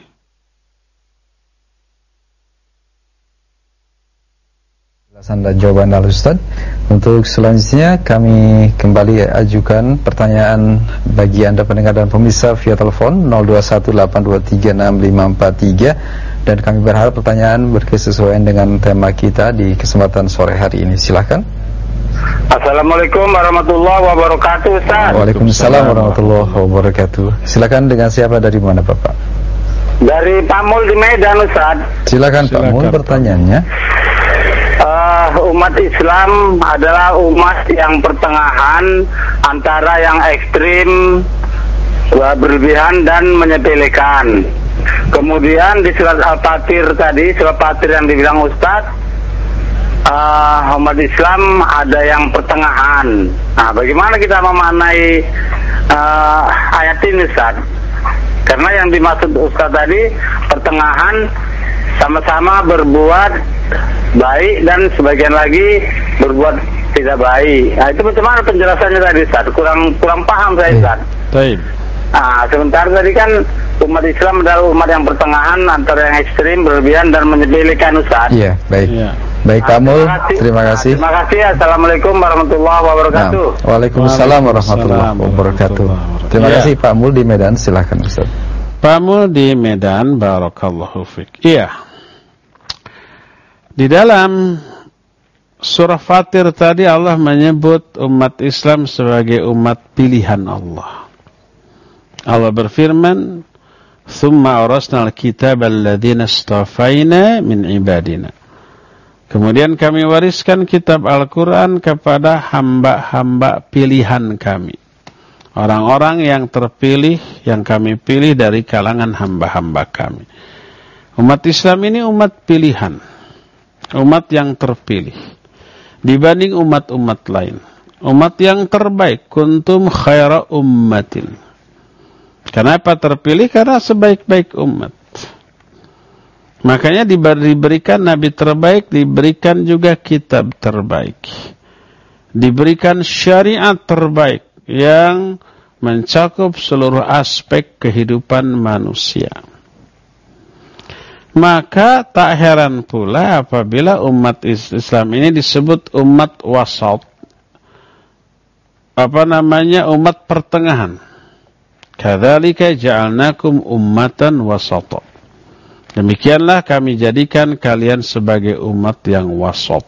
Penjelasan dan jawaban dari Ustaz. Untuk selanjutnya kami kembali ajukan pertanyaan bagi Anda pendengar dan pemirsa via telepon nol dua satu delapan dua tiga enam lima empat tiga, dan kami berharap pertanyaan berkesesuaian dengan tema kita di kesempatan sore hari ini. Silakan. Assalamualaikum warahmatullahi wabarakatuh, Ustaz. Waalaikumsalam warahmatullahi wabarakatuh. Silakan, dengan siapa, dari mana Bapak? Dari Pak Mul di Medan, Ustaz. Silakan, Pak Mul, pertanyaannya. Uh, umat Islam adalah umat yang pertengahan antara yang ekstrim, berlebihan dan menyepelekan. Kemudian di surat Al-Fatir tadi, surat Fatir yang dibilang Ustaz, Uh, umat Islam ada yang pertengahan. Nah, bagaimana kita memaknai uh, ayat ini, Ustaz? Karena yang dimaksud Ustaz tadi pertengahan, sama-sama berbuat baik dan sebagian lagi berbuat tidak baik. Nah, itu bagaimana penjelasannya tadi, Ustaz? Kurang kurang paham saya, Ustaz. Baik. Nah, sementara tadi kan umat Islam adalah umat yang pertengahan antara yang ekstrim, berlebihan dan menyepelekan, Ustaz. Iya, baik. Ya. Baik, Pak Mul, terima kasih. Terima kasih. Assalamualaikum warahmatullahi wabarakatuh. Nah, waalaikumsalam warahmatullahi wabarakatuh. Terima kasih Pak Mul di Medan. Silahkan, Ustaz. Pak Mul di Medan, barakallahu fiik. Iya. Di dalam surah Fatir tadi Allah menyebut umat Islam sebagai umat pilihan Allah. Allah berfirman, "Tsumma awrasnal kitaba alladziina istafaina min ibadina." Kemudian kami wariskan kitab Al-Quran kepada hamba-hamba pilihan kami. Orang-orang yang terpilih, yang kami pilih dari kalangan hamba-hamba kami. Umat Islam ini umat pilihan. Umat yang terpilih. Dibanding umat-umat lain. Umat yang terbaik. Kuntum khaira ummatin. Kenapa terpilih? Karena sebaik-baik umat. Makanya diberikan Nabi terbaik, diberikan juga kitab terbaik. Diberikan syariat terbaik yang mencakup seluruh aspek kehidupan manusia. Maka tak heran pula apabila umat Islam ini disebut umat wasat. Apa namanya? Umat pertengahan. Kadzalika ja'alnakum ummatan wasata. Demikianlah kami jadikan kalian sebagai umat yang wasat.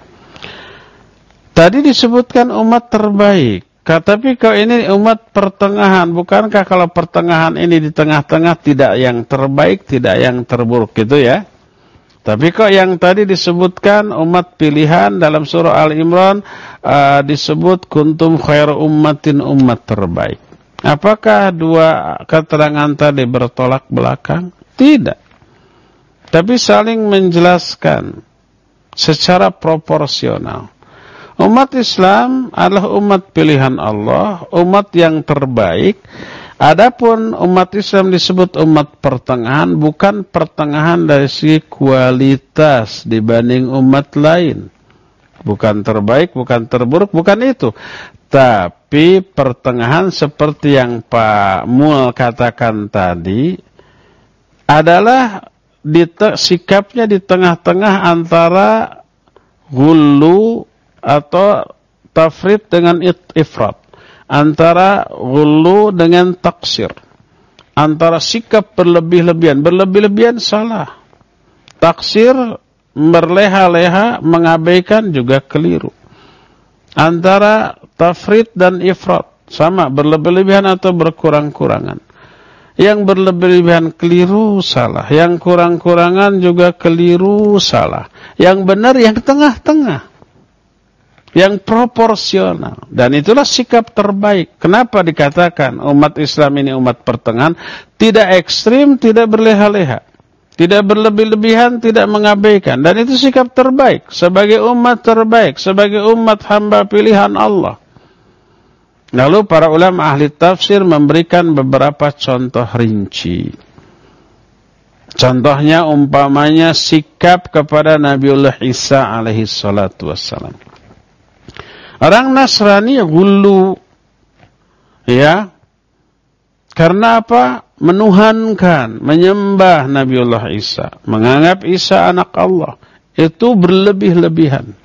Tadi disebutkan umat terbaik. Tapi kalau ini umat pertengahan, bukankah kalau pertengahan ini di tengah-tengah tidak yang terbaik, tidak yang terburuk gitu ya? Tapi kok yang tadi disebutkan umat pilihan dalam surah Al-Imran uh, disebut kuntum khairu ummatin, umat terbaik. Apakah dua keterangan tadi bertolak belakang? Tidak. Tapi saling menjelaskan secara proporsional. Umat Islam adalah umat pilihan Allah, umat yang terbaik. Adapun umat Islam disebut umat pertengahan, bukan pertengahan dari segi kualitas dibanding umat lain. Bukan terbaik, bukan terburuk, bukan itu. Tapi pertengahan seperti yang Pak Mul katakan tadi adalah di sikapnya di tengah-tengah antara ghullu atau tafrid dengan ifrat, antara ghullu dengan taksir, antara sikap berlebih-lebihan. Berlebih-lebihan salah, taksir berleha-leha mengabaikan juga keliru. Antara tafrid dan ifrat sama, berlebih-lebihan atau berkurang-kurangan. Yang berlebih-lebihan keliru salah, yang kurang-kurangan juga keliru salah. Yang benar yang di tengah-tengah. yang proporsional. Dan itulah sikap terbaik. Kenapa dikatakan umat Islam ini umat pertengahan? Tidak ekstrim, tidak berleha-leha. Tidak berlebih-lebihan, tidak mengabaikan. Dan itu sikap terbaik. Sebagai umat terbaik. Sebagai umat hamba pilihan Allah. Lalu para ulama ahli tafsir memberikan beberapa contoh rinci. Contohnya umpamanya sikap kepada Nabiullah Isa alaihi salatu wassalam. Orang Nasrani gulu, ya, karena apa? Menuhankan, menyembah Nabiullah Isa, menganggap Isa anak Allah, itu berlebih-lebihan.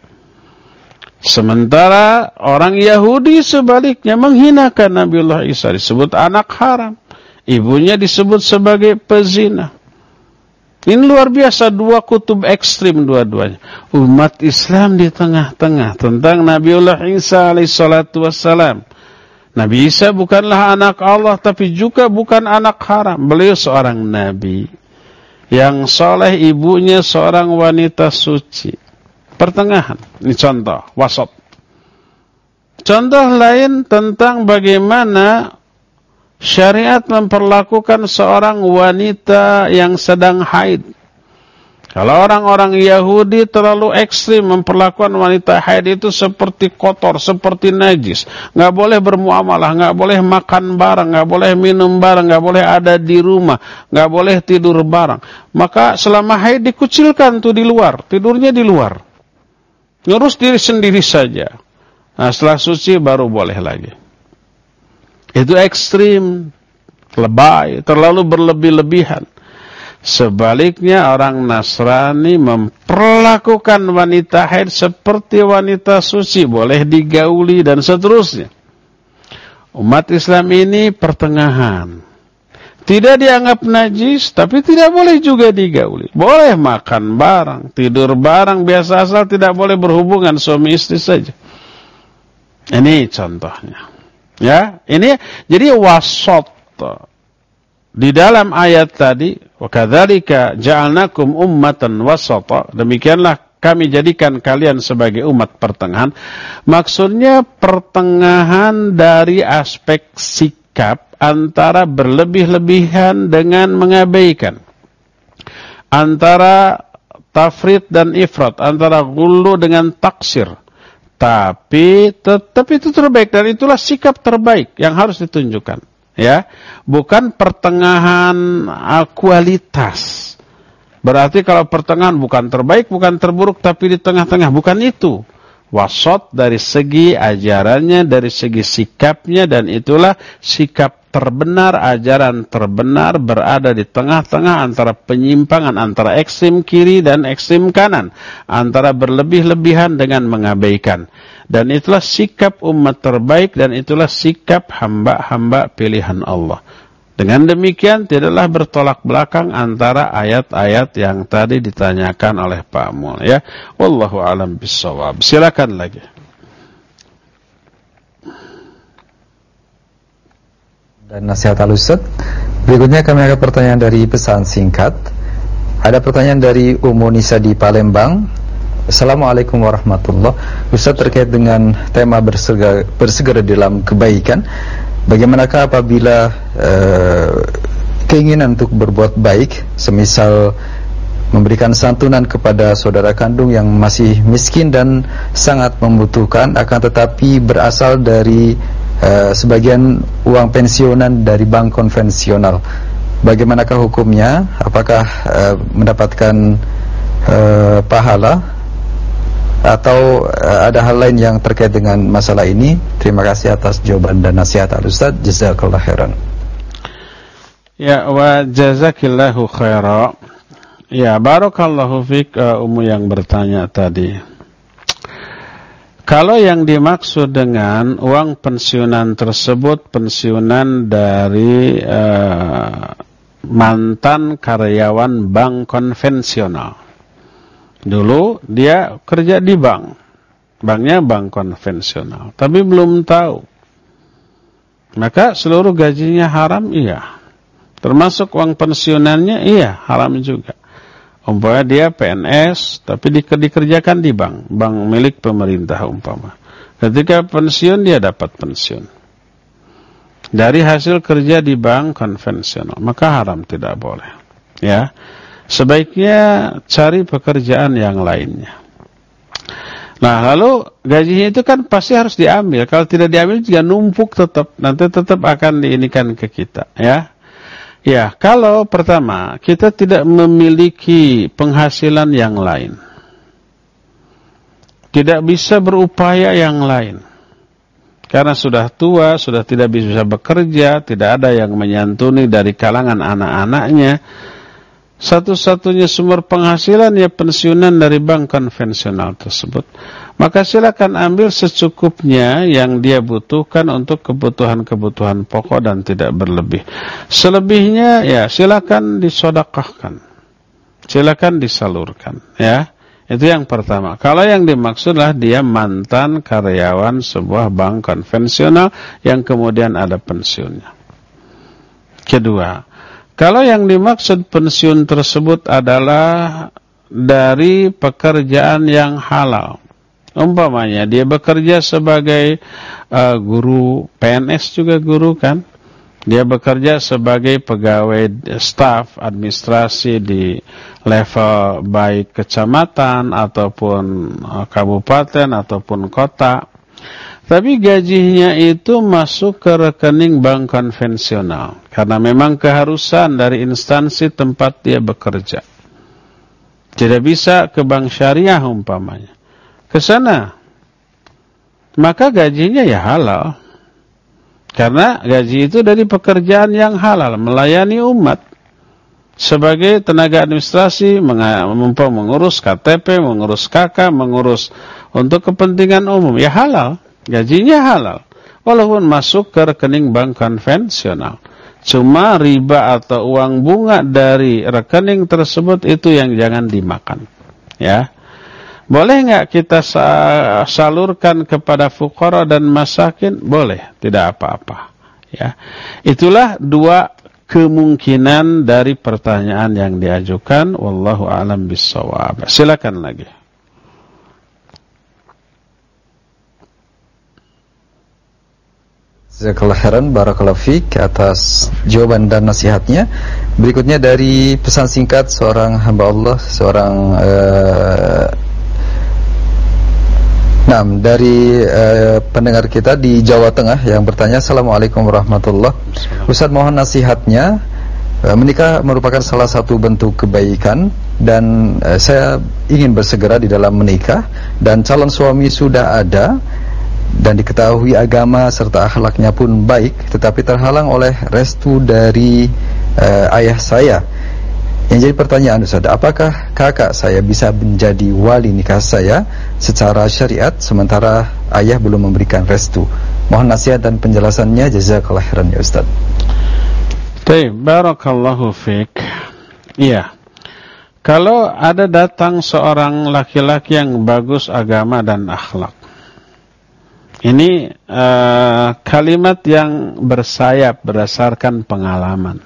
Sementara orang Yahudi sebaliknya menghinakan Nabiullah Isa, disebut anak haram, ibunya disebut sebagai pezina. Ini luar biasa, dua kutub ekstrim dua-duanya. Umat Islam di tengah-tengah tentang Nabiullah Isa alaihissalatu wassalam. Nabi Isa bukanlah anak Allah, tapi juga bukan anak haram. Beliau seorang nabi yang soleh, ibunya seorang wanita suci. Pertengahan, ini contoh, wasat. Contoh lain tentang bagaimana syariat memperlakukan seorang wanita yang sedang haid. Kalau orang-orang Yahudi terlalu ekstrim memperlakukan wanita haid itu seperti kotor, seperti najis. Nggak boleh bermuamalah, nggak boleh makan bareng, nggak boleh minum bareng, nggak boleh ada di rumah, nggak boleh tidur bareng. Maka selama haid dikucilkan tuh di luar, tidurnya di luar. Ngurus diri sendiri saja. Nah, setelah suci baru boleh lagi. Itu ekstrim, lebay, terlalu berlebih-lebihan. Sebaliknya orang Nasrani memperlakukan wanita haid seperti wanita suci, boleh digauli dan seterusnya. Umat Islam ini pertengahan. Tidak dianggap najis, tapi tidak boleh juga digauli. Boleh makan bareng, tidur bareng, biasa asal tidak boleh berhubungan suami istri saja. Ini contohnya. Ya, ini jadi wasat. Di dalam ayat tadi, wa kadzalika ja'alnakum ummatan wasata, demikianlah kami jadikan kalian sebagai umat pertengahan. Maksudnya pertengahan dari aspek sikap antara berlebih-lebihan dengan mengabaikan. Antara tafrid dan ifrat, antara ghullu dengan taksir. Tapi tetap itu terbaik, dan itulah sikap terbaik yang harus ditunjukkan. Ya, bukan pertengahan uh, kualitas. Berarti kalau pertengahan bukan terbaik, bukan terburuk, tapi di tengah-tengah, bukan itu. Wasat dari segi ajarannya, dari segi sikapnya, dan itulah sikap terbenar, ajaran terbenar berada di tengah-tengah antara penyimpangan, antara ekstrem kiri dan ekstrem kanan, antara berlebih-lebihan dengan mengabaikan. Dan itulah sikap umat terbaik, dan itulah sikap hamba-hamba pilihan Allah. Dengan demikian tidaklah bertolak belakang antara ayat-ayat yang tadi ditanyakan oleh Pak Mul, ya. Wallahu a'lam bishawab. Silakan lagi. Dan nasihat al-Ustaz. Berikutnya kami akan pertanyaan dari pesan singkat. Ada pertanyaan dari Umu Nisa di Palembang. Assalamualaikum warahmatullahi wabarakatuh. Ustaz, terkait dengan tema bersegera, bersegera dalam kebaikan, bagaimanakah apabila uh, keinginan untuk berbuat baik, semisal memberikan santunan kepada saudara kandung yang masih miskin dan sangat membutuhkan, akan tetapi berasal dari uh, sebagian uang pensiunan dari bank konvensional, bagaimanakah hukumnya? Apakah uh, mendapatkan uh, pahala atau uh, ada hal lain yang terkait dengan masalah ini? Terima kasih atas jawaban dan nasihat al-Ustaz. Jazakallah khairan. Ya, wa jazakillahu khairan. Ya, barakallahu fik, uh, Umu yang bertanya tadi. Kalau yang dimaksud dengan uang pensiunan tersebut pensiunan dari uh, mantan karyawan bank konvensional. Dulu dia kerja di bank, banknya bank konvensional, tapi belum tahu. Maka seluruh gajinya haram, iya. Termasuk uang pensiunannya, iya, haram juga. Umpamanya dia P N S, tapi dikerjakan di bank, bank milik pemerintah umpama. Ketika pensiun dia dapat pensiun dari hasil kerja di bank konvensional, maka haram, tidak boleh. Ya, sebaiknya cari pekerjaan yang lainnya. Nah, lalu gajinya itu kan pasti harus diambil. Kalau tidak diambil juga numpuk tetap, nanti tetap akan diinikan ke kita, ya. Ya, kalau pertama kita tidak memiliki penghasilan yang lain, tidak bisa berupaya yang lain, karena sudah tua, sudah tidak bisa bekerja, tidak ada yang menyantuni dari kalangan anak-anaknya. Satu-satunya sumber penghasilan ya pensiunan dari bank konvensional tersebut. Maka silakan ambil secukupnya yang dia butuhkan untuk kebutuhan-kebutuhan pokok dan tidak berlebih. Selebihnya ya silakan disodakahkan, silakan disalurkan, ya. Itu yang pertama. Kalau yang dimaksudlah dia mantan karyawan sebuah bank konvensional yang kemudian ada pensiunnya. Kedua, kalau yang dimaksud pensiun tersebut adalah dari pekerjaan yang halal, umpamanya dia bekerja sebagai uh, guru, P N S juga guru kan, dia bekerja sebagai pegawai staf administrasi di level baik kecamatan ataupun uh, kabupaten ataupun kota, tapi gajinya itu masuk ke rekening bank konvensional karena memang keharusan dari instansi tempat dia bekerja. Tidak bisa ke bank syariah umpamanya, ke sana, maka gajinya ya halal. Karena gaji itu dari pekerjaan yang halal, melayani umat sebagai tenaga administrasi, mengurus K T P, mengurus K K, mengurus untuk kepentingan umum, ya halal. Gajinya halal, walaupun masuk ke rekening bank konvensional. Cuma riba atau uang bunga dari rekening tersebut itu yang jangan dimakan. Ya, boleh nggak kita salurkan kepada fuqara dan masakin? Boleh, tidak apa-apa. Ya, itulah dua kemungkinan dari pertanyaan yang diajukan. Wallahu a'lam bissawab. Silakan lagi. Jazakallahu khairan, barakallahu fiik atas jawaban dan nasihatnya. Berikutnya dari pesan singkat seorang hamba Allah, seorang uh, nah, dari uh, pendengar kita di Jawa Tengah yang bertanya, Assalamualaikum warahmatullahi wabarakatuh. Ustaz, mohon nasihatnya. Uh, menikah merupakan salah satu bentuk kebaikan dan uh, saya ingin bersegera di dalam menikah dan calon suami sudah ada dan diketahui agama serta akhlaknya pun baik, tetapi terhalang oleh restu dari uh, ayah saya. Yang jadi pertanyaan, Ustaz, apakah kakak saya bisa menjadi wali nikah saya secara syariat sementara ayah belum memberikan restu? Mohon nasihat dan penjelasannya, jazakallahu khairan ya Ustaz. Baik, barakallahu fiik. Iya. Kalau ada datang seorang laki-laki yang bagus agama dan akhlak, ini uh, kalimat yang bersayap berdasarkan pengalaman.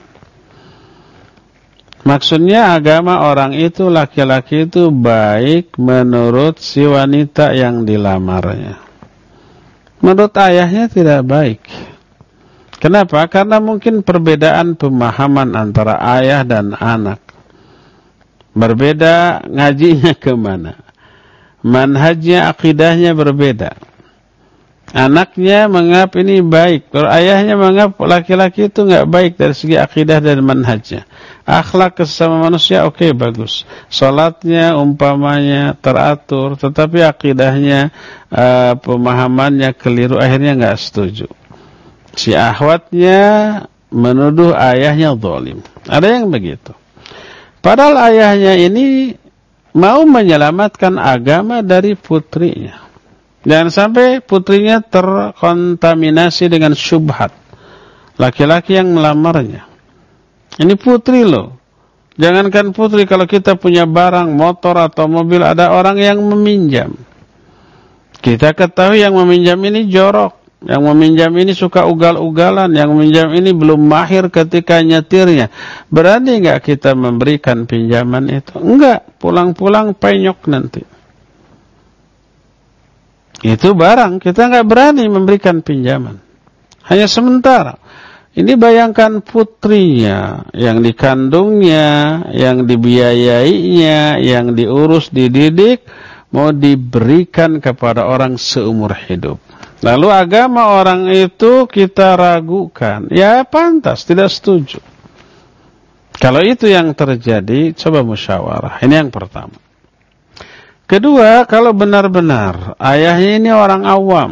Maksudnya agama orang itu, laki-laki itu baik menurut si wanita yang dilamarnya. Menurut ayahnya tidak baik. Kenapa? Karena mungkin perbedaan pemahaman antara ayah dan anak. Berbeda ngajinya kemana. Manhajnya, akidahnya berbeda. Anaknya menganggap ini baik, kalau ayahnya menganggap laki-laki itu enggak baik dari segi akidah dan manhajnya. Akhlak sesama manusia oke, okay, bagus. Salatnya umpamanya teratur, tetapi akidahnya, uh, pemahamannya keliru, akhirnya enggak setuju. Si ahwatnya menuduh ayahnya zalim. Ada yang begitu. Padahal ayahnya ini mau menyelamatkan agama dari putrinya. Jangan sampai putrinya terkontaminasi dengan syubhat laki-laki yang melamarnya. Ini putri loh. Jangankan putri, kalau kita punya barang, motor atau mobil, ada orang yang meminjam. Kita ketahui yang meminjam ini jorok, yang meminjam ini suka ugal-ugalan, yang meminjam ini belum mahir ketika nyetirnya. Berani enggak kita memberikan pinjaman itu? Enggak, pulang-pulang penyok nanti. Itu barang, kita nggak berani memberikan pinjaman. Hanya sementara. Ini bayangkan putrinya, yang dikandungnya, yang dibiayainya, yang diurus, dididik, mau diberikan kepada orang seumur hidup. Lalu agama orang itu kita ragukan. Ya pantas, tidak setuju. Kalau itu yang terjadi, coba musyawarah. Ini yang pertama. Kedua, kalau benar-benar ayahnya ini orang awam.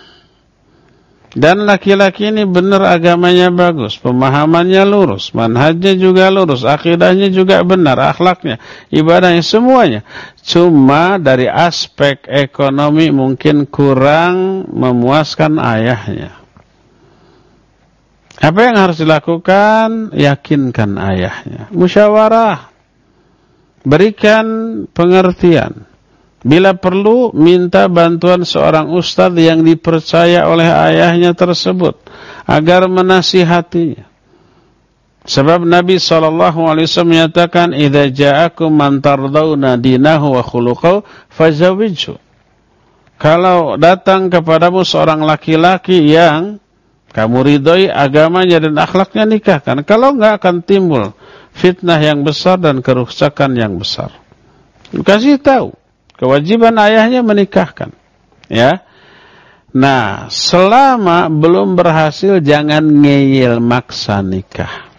Dan laki-laki ini benar agamanya bagus, pemahamannya lurus, manhajnya juga lurus, akidahnya juga benar, akhlaknya, ibadahnya, semuanya. Cuma dari aspek ekonomi mungkin kurang memuaskan ayahnya. Apa yang harus dilakukan? Yakinkan ayahnya. Musyawarah. Berikan pengertian. Bila perlu, minta bantuan seorang ustadz yang dipercaya oleh ayahnya tersebut agar menasihatinya. Sebab Nabi shallallahu alaihi wasallam menyatakan, "Idza ja'akum man tardawna dinahu wa khuluquhu fazawijhu." Kalau datang kepadamu seorang laki-laki yang kamu ridhoi agamanya dan akhlaknya, nikahkan. Kalau enggak, akan timbul fitnah yang besar dan kerusakan yang besar. Kasih tahu. Kewajiban ayahnya menikahkan. Ya. Nah, selama belum berhasil, jangan ngeyel maksa nikah.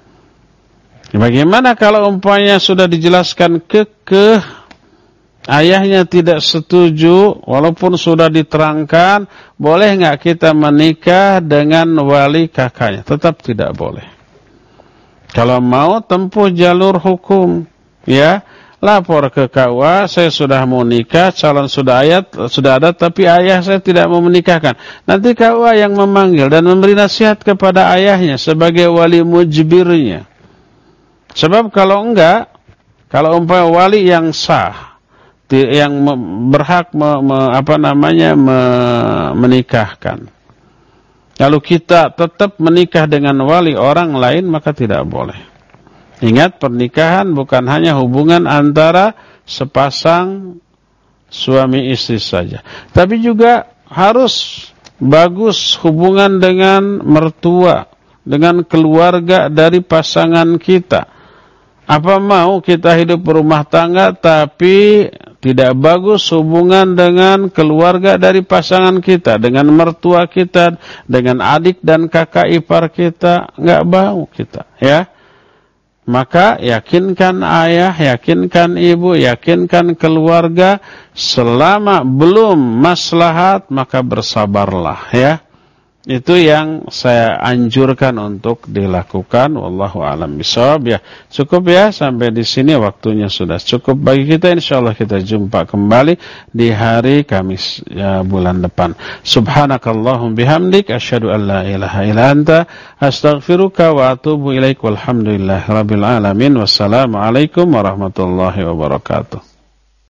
Bagaimana kalau umpamanya sudah dijelaskan kekeh, ayahnya tidak setuju, walaupun sudah diterangkan, boleh nggak kita menikah dengan wali kakaknya? Tetap tidak boleh. Kalau mau tempuh jalur hukum, ya. Lapor ke K U A, saya sudah mau nikah, calon sudah ayat sudah ada, tapi ayah saya tidak mau menikahkan. Nanti K U A yang memanggil dan memberi nasihat kepada ayahnya sebagai wali mujbirnya. Sebab kalau enggak, kalau umpamanya wali yang sah, yang berhak me, me, apa namanya me, menikahkan, lalu kita tetap menikah dengan wali orang lain, maka tidak boleh. Ingat, pernikahan bukan hanya hubungan antara sepasang suami istri saja, tapi juga harus bagus hubungan dengan mertua, dengan keluarga dari pasangan kita. Apa mau kita hidup berumah tangga tapi tidak bagus hubungan dengan keluarga dari pasangan kita, dengan mertua kita, dengan adik dan kakak ipar kita, enggak mau kita, ya. Maka yakinkan ayah, yakinkan ibu, yakinkan keluarga. Selama belum maslahat, maka bersabarlah, ya. Itu yang saya anjurkan untuk dilakukan. Wallahu a'lam bishawab, ya. Cukup ya, sampai di sini waktunya sudah cukup bagi kita. Insyaallah kita jumpa kembali di hari Kamis ya, bulan depan. Subhanakallahum bihamdik, asyhadu an la ilaha illa anta, astaghfiruka wa atubu ilaik. Walhamdulillahirabbil alamin. Wassalamualaikum warahmatullahi wabarakatuh.